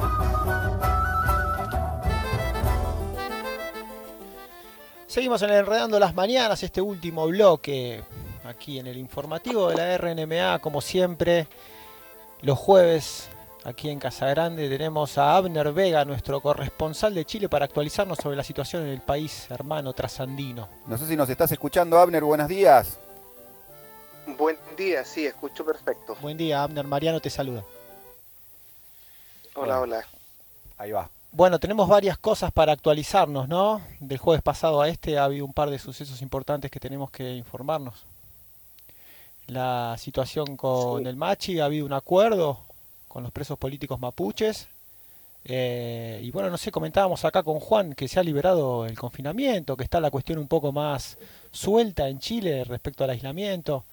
Seguimos en el Enredando las Mañanas, este último bloque, aquí en el informativo de la RNMA, como siempre, los jueves. Aquí en Casa Grande tenemos a Abner Vega, nuestro corresponsal de Chile, para actualizarnos sobre la situación en el país hermano trasandino. No sé si nos estás escuchando, Abner, buenos días. Buen día, sí, escucho perfecto. Buen día, Abner. Mariano te saluda. Hola, hola. Ahí va. Bueno, tenemos varias cosas para actualizarnos, ¿no? Del jueves pasado a este ha habido un par de sucesos importantes que tenemos que informarnos. La situación con el Machi, ha habido un acuerdo con los presos políticos mapuches. Y bueno, no sé, comentábamos acá con Juan que se ha liberado el confinamiento, que está la cuestión un poco más suelta en Chile respecto al aislamiento.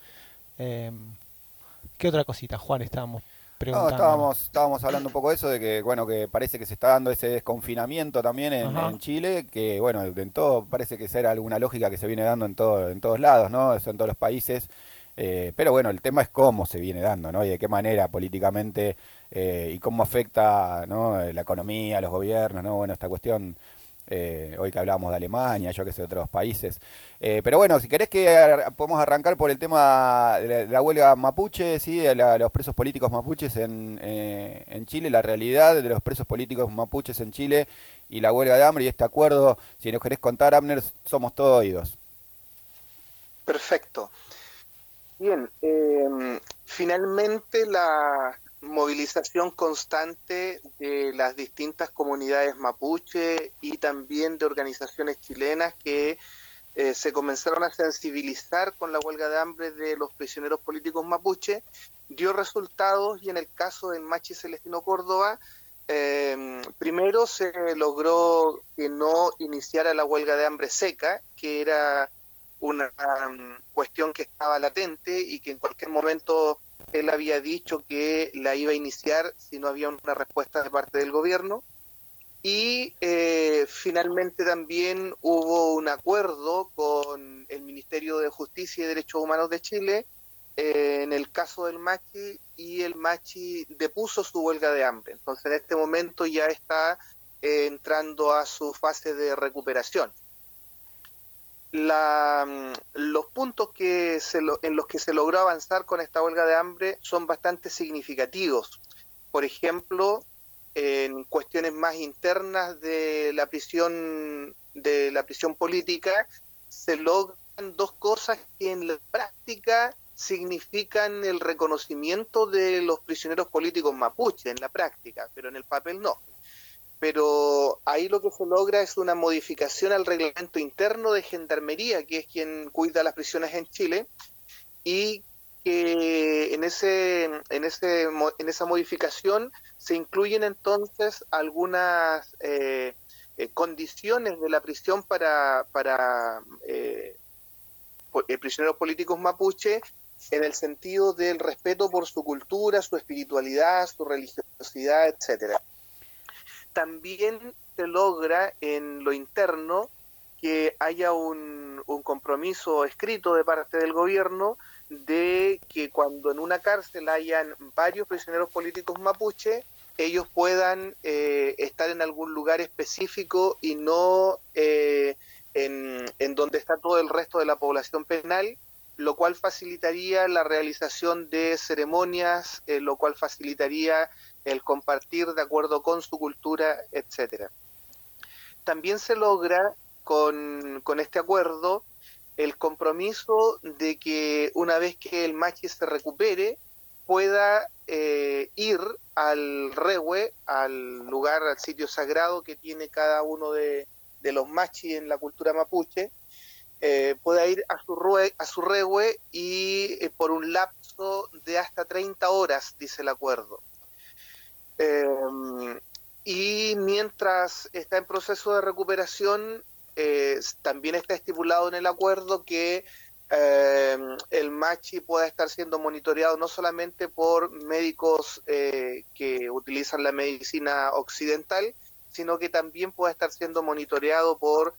¿Qué otra cosita, Juan, estábamos preguntando? No, estábamos hablando un poco de eso, de que bueno, que parece que se está dando ese desconfinamiento también en Chile, que bueno, en todo parece que será alguna lógica que se viene dando en todos lados, ¿no? Eso en todos los países. Pero bueno, el tema es cómo se viene dando, ¿no? Y de qué manera políticamente y cómo afecta, ¿no? La economía, los gobiernos, ¿no? Bueno, esta cuestión Hoy que hablábamos de Alemania, yo que sé, de otros países. Pero bueno, si querés que podemos arrancar por el tema de la huelga mapuche, ¿sí? De los presos políticos mapuches en Chile, la realidad de los presos políticos mapuches en Chile y la huelga de hambre y este acuerdo. Si nos querés contar, Abner, somos todos oídos. Perfecto. Bien, finalmente la movilización constante de las distintas comunidades mapuche y también de organizaciones chilenas que se comenzaron a sensibilizar con la huelga de hambre de los prisioneros políticos mapuche, dio resultados y en el caso del Machi Celestino Córdoba, primero se logró que no iniciara la huelga de hambre seca, que era una cuestión que estaba latente y que en cualquier momento él había dicho que la iba a iniciar si no había una respuesta de parte del gobierno. Y finalmente también hubo un acuerdo con el Ministerio de Justicia y Derechos Humanos de Chile en el caso del Machi, y el Machi depuso su huelga de hambre. Entonces en este momento ya está entrando a su fase de recuperación. Los puntos en los que se logró avanzar con esta huelga de hambre son bastante significativos. Por ejemplo, en cuestiones más internas de la prisión política, se logran dos cosas que en la práctica significan el reconocimiento de los prisioneros políticos mapuche, en la práctica, pero en el papel no. Pero ahí lo que se logra es una modificación al reglamento interno de Gendarmería, que es quien cuida las prisiones en Chile, y que en esa modificación se incluyen entonces algunas condiciones de la prisión para prisioneros políticos mapuche, en el sentido del respeto por su cultura, su espiritualidad, su religiosidad, etcétera. También se logra en lo interno que haya un compromiso escrito de parte del gobierno de que cuando en una cárcel hayan varios prisioneros políticos mapuche, ellos puedan estar en algún lugar específico y no en donde está todo el resto de la población penal, lo cual facilitaría la realización de ceremonias, lo cual facilitaría el compartir de acuerdo con su cultura, etcétera. También se logra con este acuerdo el compromiso de que una vez que el Machi se recupere, pueda ir al Rehue, al lugar, al sitio sagrado que tiene cada uno de los Machi en la cultura mapuche, pueda ir a su Rehue y por un lapso de hasta 30 horas, dice el acuerdo. Y mientras está en proceso de recuperación, también está estipulado en el acuerdo que el Machi pueda estar siendo monitoreado no solamente por médicos que utilizan la medicina occidental, sino que también pueda estar siendo monitoreado por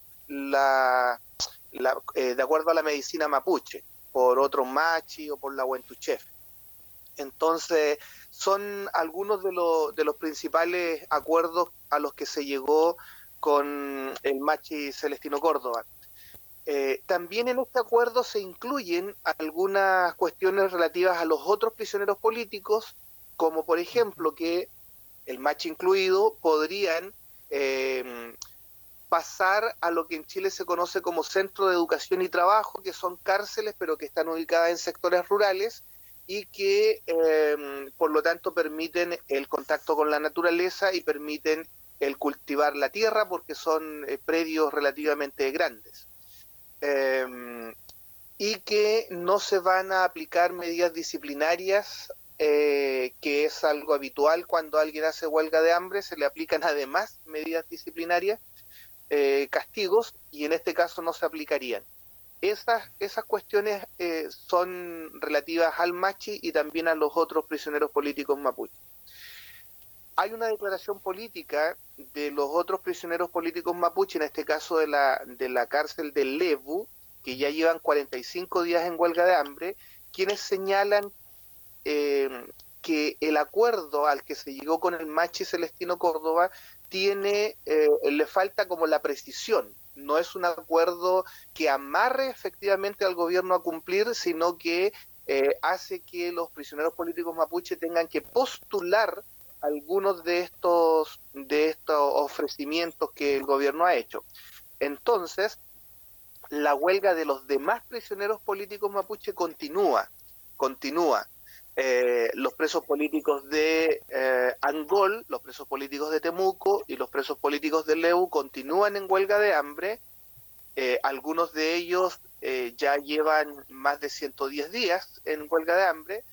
de acuerdo a la medicina mapuche, por otros Machi o por la Huentuchef. Entonces, son algunos de los principales acuerdos a los que se llegó con el Machi Celestino Córdoba. También en este acuerdo se incluyen algunas cuestiones relativas a los otros prisioneros políticos, como por ejemplo que el Machi incluido podrían pasar a lo que en Chile se conoce como centro de educación y trabajo, que son cárceles pero que están ubicadas en sectores rurales, y que por lo tanto permiten el contacto con la naturaleza y permiten el cultivar la tierra porque son predios relativamente grandes. Y que no se van a aplicar medidas disciplinarias, que es algo habitual cuando alguien hace huelga de hambre, se le aplican además medidas disciplinarias, castigos, y en este caso no se aplicarían. Esas cuestiones son relativas al Machi y también a los otros prisioneros políticos mapuche. Hay una declaración política de los otros prisioneros políticos mapuche, en este caso de la cárcel del Lebu, que ya llevan 45 días en huelga de hambre, quienes señalan que el acuerdo al que se llegó con el Machi Celestino Córdoba le falta como la precisión. No es un acuerdo que amarre efectivamente al gobierno a cumplir, sino que hace que los prisioneros políticos mapuche tengan que postular algunos de estos ofrecimientos que el gobierno ha hecho. Entonces, la huelga de los demás prisioneros políticos mapuche continúa. Los presos políticos de Angol, los presos políticos de Temuco y los presos políticos de Leu continúan en huelga de hambre. Algunos de ellos ya llevan más de 110 días en huelga de hambre.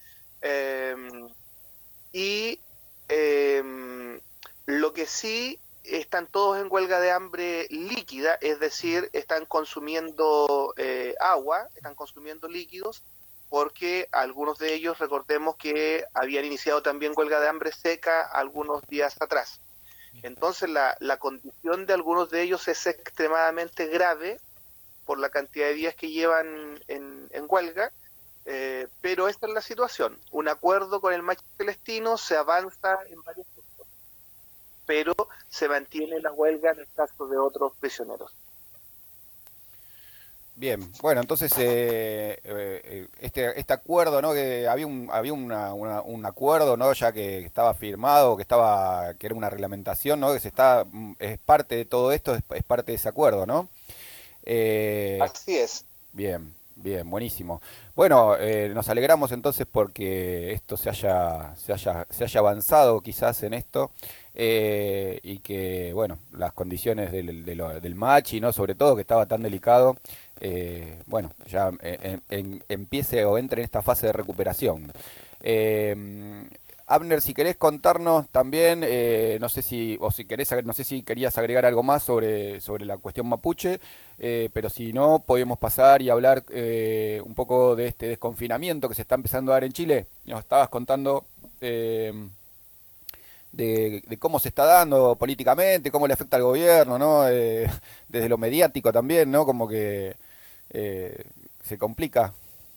Lo que sí, están todos en huelga de hambre líquida, es decir, están consumiendo agua, están consumiendo líquidos, porque algunos de ellos, recordemos que habían iniciado también huelga de hambre seca algunos días atrás. Entonces la condición de algunos de ellos es extremadamente grave por la cantidad de días que llevan en huelga, pero esta es la situación. Un acuerdo con el Machi Celestino, se avanza en varios puntos, pero se mantiene la huelga en el caso de otros prisioneros. Bien, bueno, entonces este acuerdo, ¿no? Que había un acuerdo, ¿no? Ya que estaba firmado, que era una reglamentación, ¿no? Es parte de todo esto, es parte de ese acuerdo, ¿no? Así es. Bien, buenísimo. Bueno, nos alegramos entonces porque esto se haya avanzado quizás en esto, y que, bueno, las condiciones del Machi, ¿no? Sobre todo, que estaba tan delicado, bueno, ya empiece o entre en esta fase de recuperación. Abner, si querés contarnos también, no sé si querías agregar algo más sobre la cuestión mapuche, pero si no, podemos pasar y hablar un poco de este desconfinamiento que se está empezando a dar en Chile. Nos estabas contando de cómo se está dando políticamente, cómo le afecta al gobierno, ¿no? Desde lo mediático también, ¿no? Como que se complica.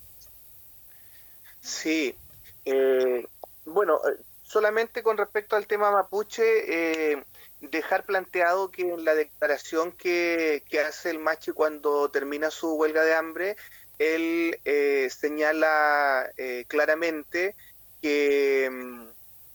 Sí. Bueno, solamente con respecto al tema mapuche, dejar planteado que en la declaración que hace el Machi cuando termina su huelga de hambre, él señala claramente que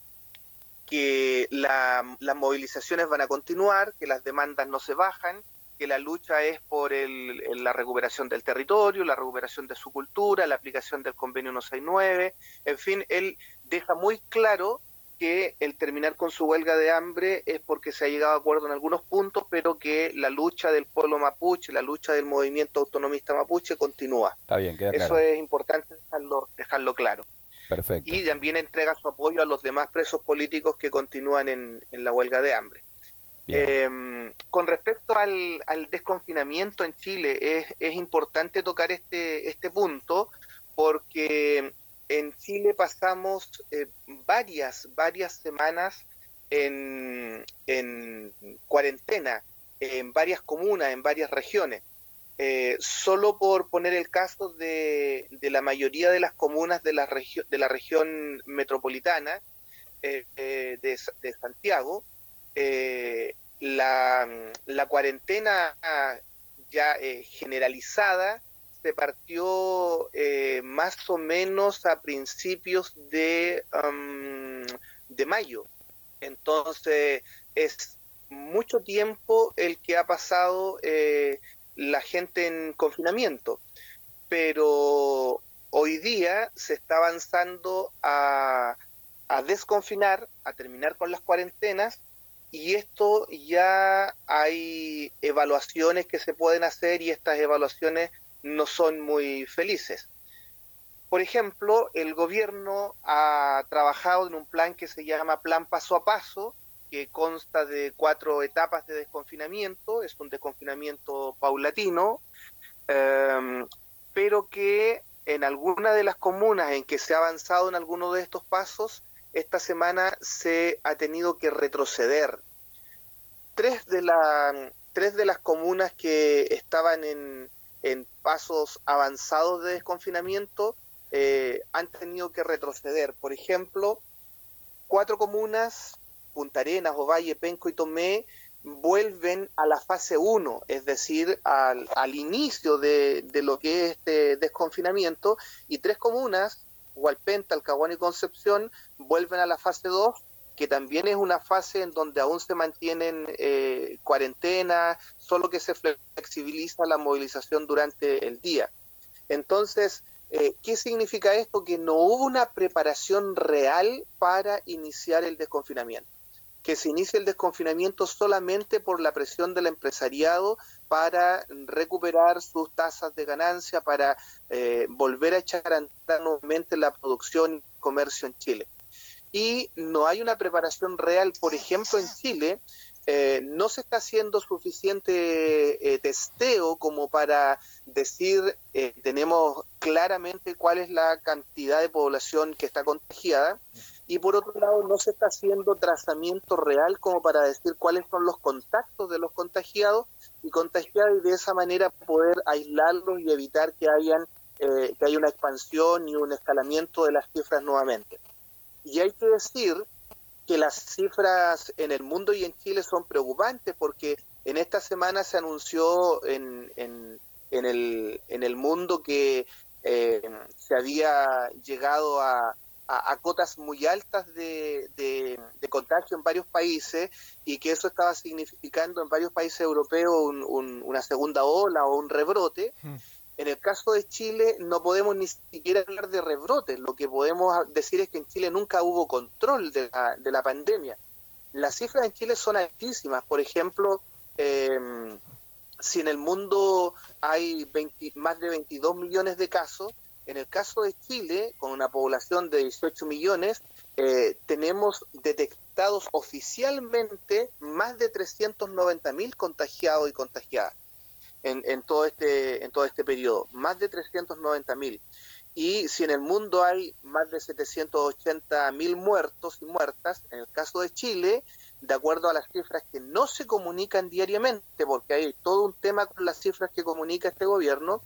las movilizaciones van a continuar, que las demandas no se bajan, que la lucha es por la recuperación del territorio, la recuperación de su cultura, la aplicación del convenio 169, en fin, él deja muy claro que el terminar con su huelga de hambre es porque se ha llegado a acuerdo en algunos puntos, pero que la lucha del pueblo mapuche, la lucha del movimiento autonomista mapuche continúa. Está bien, queda claro. Eso es importante dejarlo claro. Perfecto. Y también entrega su apoyo a los demás presos políticos que continúan en la huelga de hambre. Con respecto al desconfinamiento en Chile, es importante tocar este punto, porque en Chile pasamos varias semanas en cuarentena, en varias comunas, en varias regiones. Solo por poner el caso de la mayoría de las comunas de la región metropolitana de Santiago, la cuarentena ya generalizada se partió más o menos a principios de mayo. Entonces es mucho tiempo el que ha pasado la gente en confinamiento, pero hoy día se está avanzando a desconfinar, a terminar con las cuarentenas, y esto ya hay evaluaciones que se pueden hacer y estas evaluaciones no son muy felices. Por ejemplo, el gobierno ha trabajado en un plan que se llama Plan Paso a Paso, que consta de 4 etapas de desconfinamiento, es un desconfinamiento paulatino, pero que en alguna de las comunas en que se ha avanzado en alguno de estos pasos, esta semana se ha tenido que retroceder. 3 de las comunas que estaban en pasos avanzados de desconfinamiento han tenido que retroceder. Por ejemplo, 4 comunas, Punta Arenas, Ovalle, Penco y Tomé, vuelven a la fase 1, es decir, al inicio de lo que es este desconfinamiento, y 3 comunas, Hualpén, Talcahuano y Concepción, vuelven a la fase 2, que también es una fase en donde aún se mantienen cuarentena, solo que se flexibiliza la movilización durante el día. Entonces, ¿qué significa esto? Que no hubo una preparación real para iniciar el desconfinamiento. Que se inicie el desconfinamiento solamente por la presión del empresariado para recuperar sus tasas de ganancia, para volver a echar a andar nuevamente la producción y comercio en Chile. Y no hay una preparación real. Por ejemplo, en Chile no se está haciendo suficiente testeo como para decir tenemos claramente cuál es la cantidad de población que está contagiada, y por otro lado no se está haciendo trazamiento real como para decir cuáles son los contactos de los contagiados y de esa manera poder aislarlos y evitar que haya una expansión y un escalamiento de las cifras nuevamente. Y hay que decir que las cifras en el mundo y en Chile son preocupantes, porque en esta semana se anunció en el mundo que se había llegado a cotas muy altas de contagio en varios países, y que eso estaba significando en varios países europeos una segunda ola o un rebrote. En el caso de Chile no podemos ni siquiera hablar de rebrotes. Lo que podemos decir es que en Chile nunca hubo control de la pandemia. Las cifras en Chile son altísimas. Por ejemplo, si en el mundo hay más de 22 millones de casos, en el caso de Chile, con una población de 18 millones, tenemos detectados oficialmente más de 390.000 contagiados y contagiadas. En todo este periodo, más de 390.000. Y si en el mundo hay más de 780.000 muertos y muertas, en el caso de Chile, de acuerdo a las cifras que no se comunican diariamente, porque hay todo un tema con las cifras que comunica este gobierno,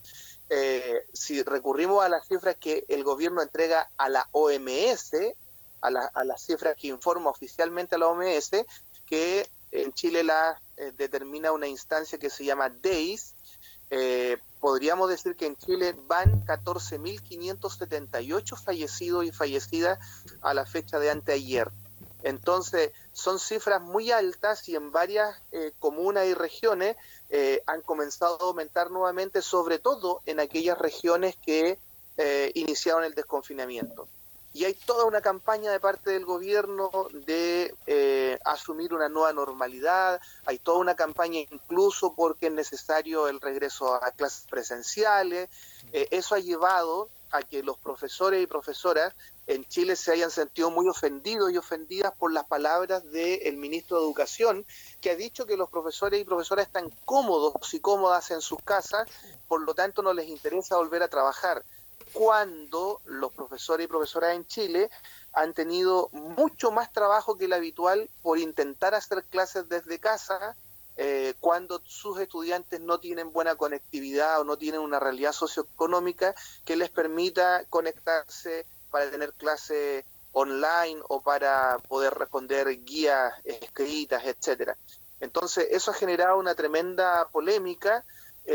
si recurrimos a las cifras que el gobierno entrega a la OMS, a las cifras que informa oficialmente a la OMS, que en Chile determina una instancia que se llama DEIS, podríamos decir que en Chile van 14.578 fallecidos y fallecidas a la fecha de anteayer. Entonces, son cifras muy altas, y en varias comunas y regiones han comenzado a aumentar nuevamente, sobre todo en aquellas regiones que iniciaron el desconfinamiento. Y hay toda una campaña de parte del gobierno de asumir una nueva normalidad, hay toda una campaña incluso porque es necesario el regreso a clases presenciales. Eso ha llevado a que los profesores y profesoras en Chile se hayan sentido muy ofendidos y ofendidas por las palabras del ministro de Educación, que ha dicho que los profesores y profesoras están cómodos y cómodas en sus casas, por lo tanto no les interesa volver a trabajar, cuando los profesores y profesoras en Chile han tenido mucho más trabajo que el habitual por intentar hacer clases desde casa, cuando sus estudiantes no tienen buena conectividad o no tienen una realidad socioeconómica que les permita conectarse para tener clases online o para poder responder guías escritas, etcétera. Entonces, eso ha generado una tremenda polémica,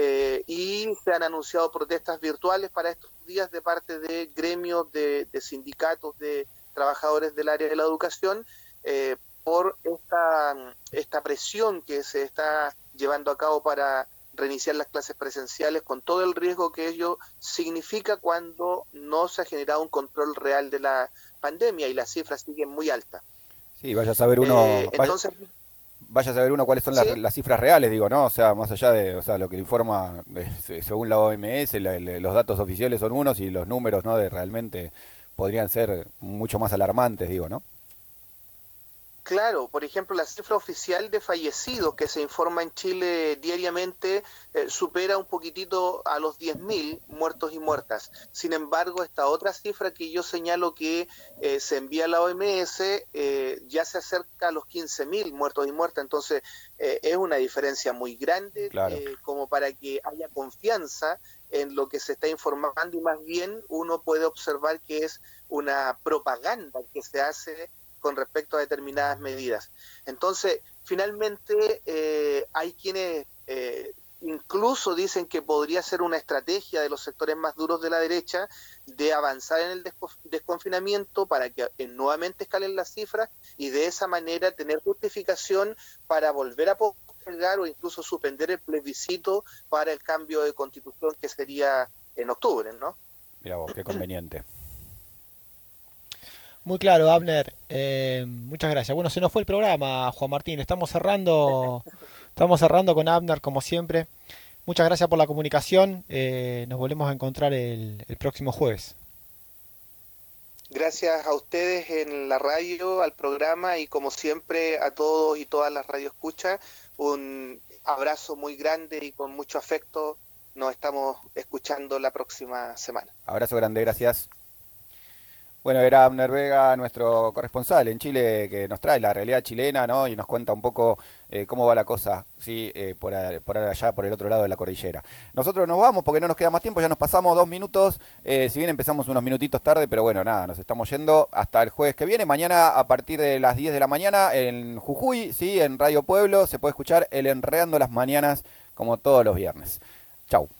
y se han anunciado protestas virtuales para estos días de parte de gremios, de sindicatos, de trabajadores del área de la educación, por esta presión que se está llevando a cabo para reiniciar las clases presenciales, con todo el riesgo que ello significa cuando no se ha generado un control real de la pandemia y las cifras siguen muy altas. Sí, vaya a saber uno... entonces, vaya a saber uno cuáles son ¿sí? las cifras reales, digo, ¿no? O sea, más allá de lo que informa según la OMS, los datos oficiales son unos y los números, ¿no? Realmente podrían ser mucho más alarmantes, digo, ¿no? Claro, por ejemplo, la cifra oficial de fallecidos que se informa en Chile diariamente supera un poquitito a los 10.000 muertos y muertas. Sin embargo, esta otra cifra que yo señalo que se envía a la OMS ya se acerca a los 15.000 muertos y muertas. Entonces, es una diferencia muy grande, claro, como para que haya confianza en lo que se está informando, y más bien uno puede observar que es una propaganda que se hace con respecto a determinadas medidas. Entonces, finalmente hay quienes incluso dicen que podría ser una estrategia de los sectores más duros de la derecha de avanzar en el desconfinamiento para que nuevamente escalen las cifras y de esa manera tener justificación para volver a postergar o incluso suspender el plebiscito para el cambio de constitución que sería en octubre, ¿no? Mira vos, qué conveniente. Muy claro, Abner. Muchas gracias. Bueno, se nos fue el programa, Juan Martín. Estamos cerrando con Abner, como siempre. Muchas gracias por la comunicación. Nos volvemos a encontrar el próximo jueves. Gracias a ustedes en la radio, al programa y como siempre a todos y todas las radioescuchas. Un abrazo muy grande y con mucho afecto. Nos estamos escuchando la próxima semana. Abrazo grande, gracias. Bueno, era Abner Vega, nuestro corresponsal en Chile, que nos trae la realidad chilena, ¿no? Y nos cuenta un poco cómo va la cosa, ¿sí? Por allá, por el otro lado de la cordillera. Nosotros nos vamos porque no nos queda más tiempo, ya nos pasamos 2 minutos, si bien empezamos unos minutitos tarde, pero bueno, nada, nos estamos yendo hasta el jueves que viene. Mañana a partir de las 10 de la mañana en Jujuy, ¿sí? En Radio Pueblo, se puede escuchar el Enredando las Mañanas como todos los viernes. Chau.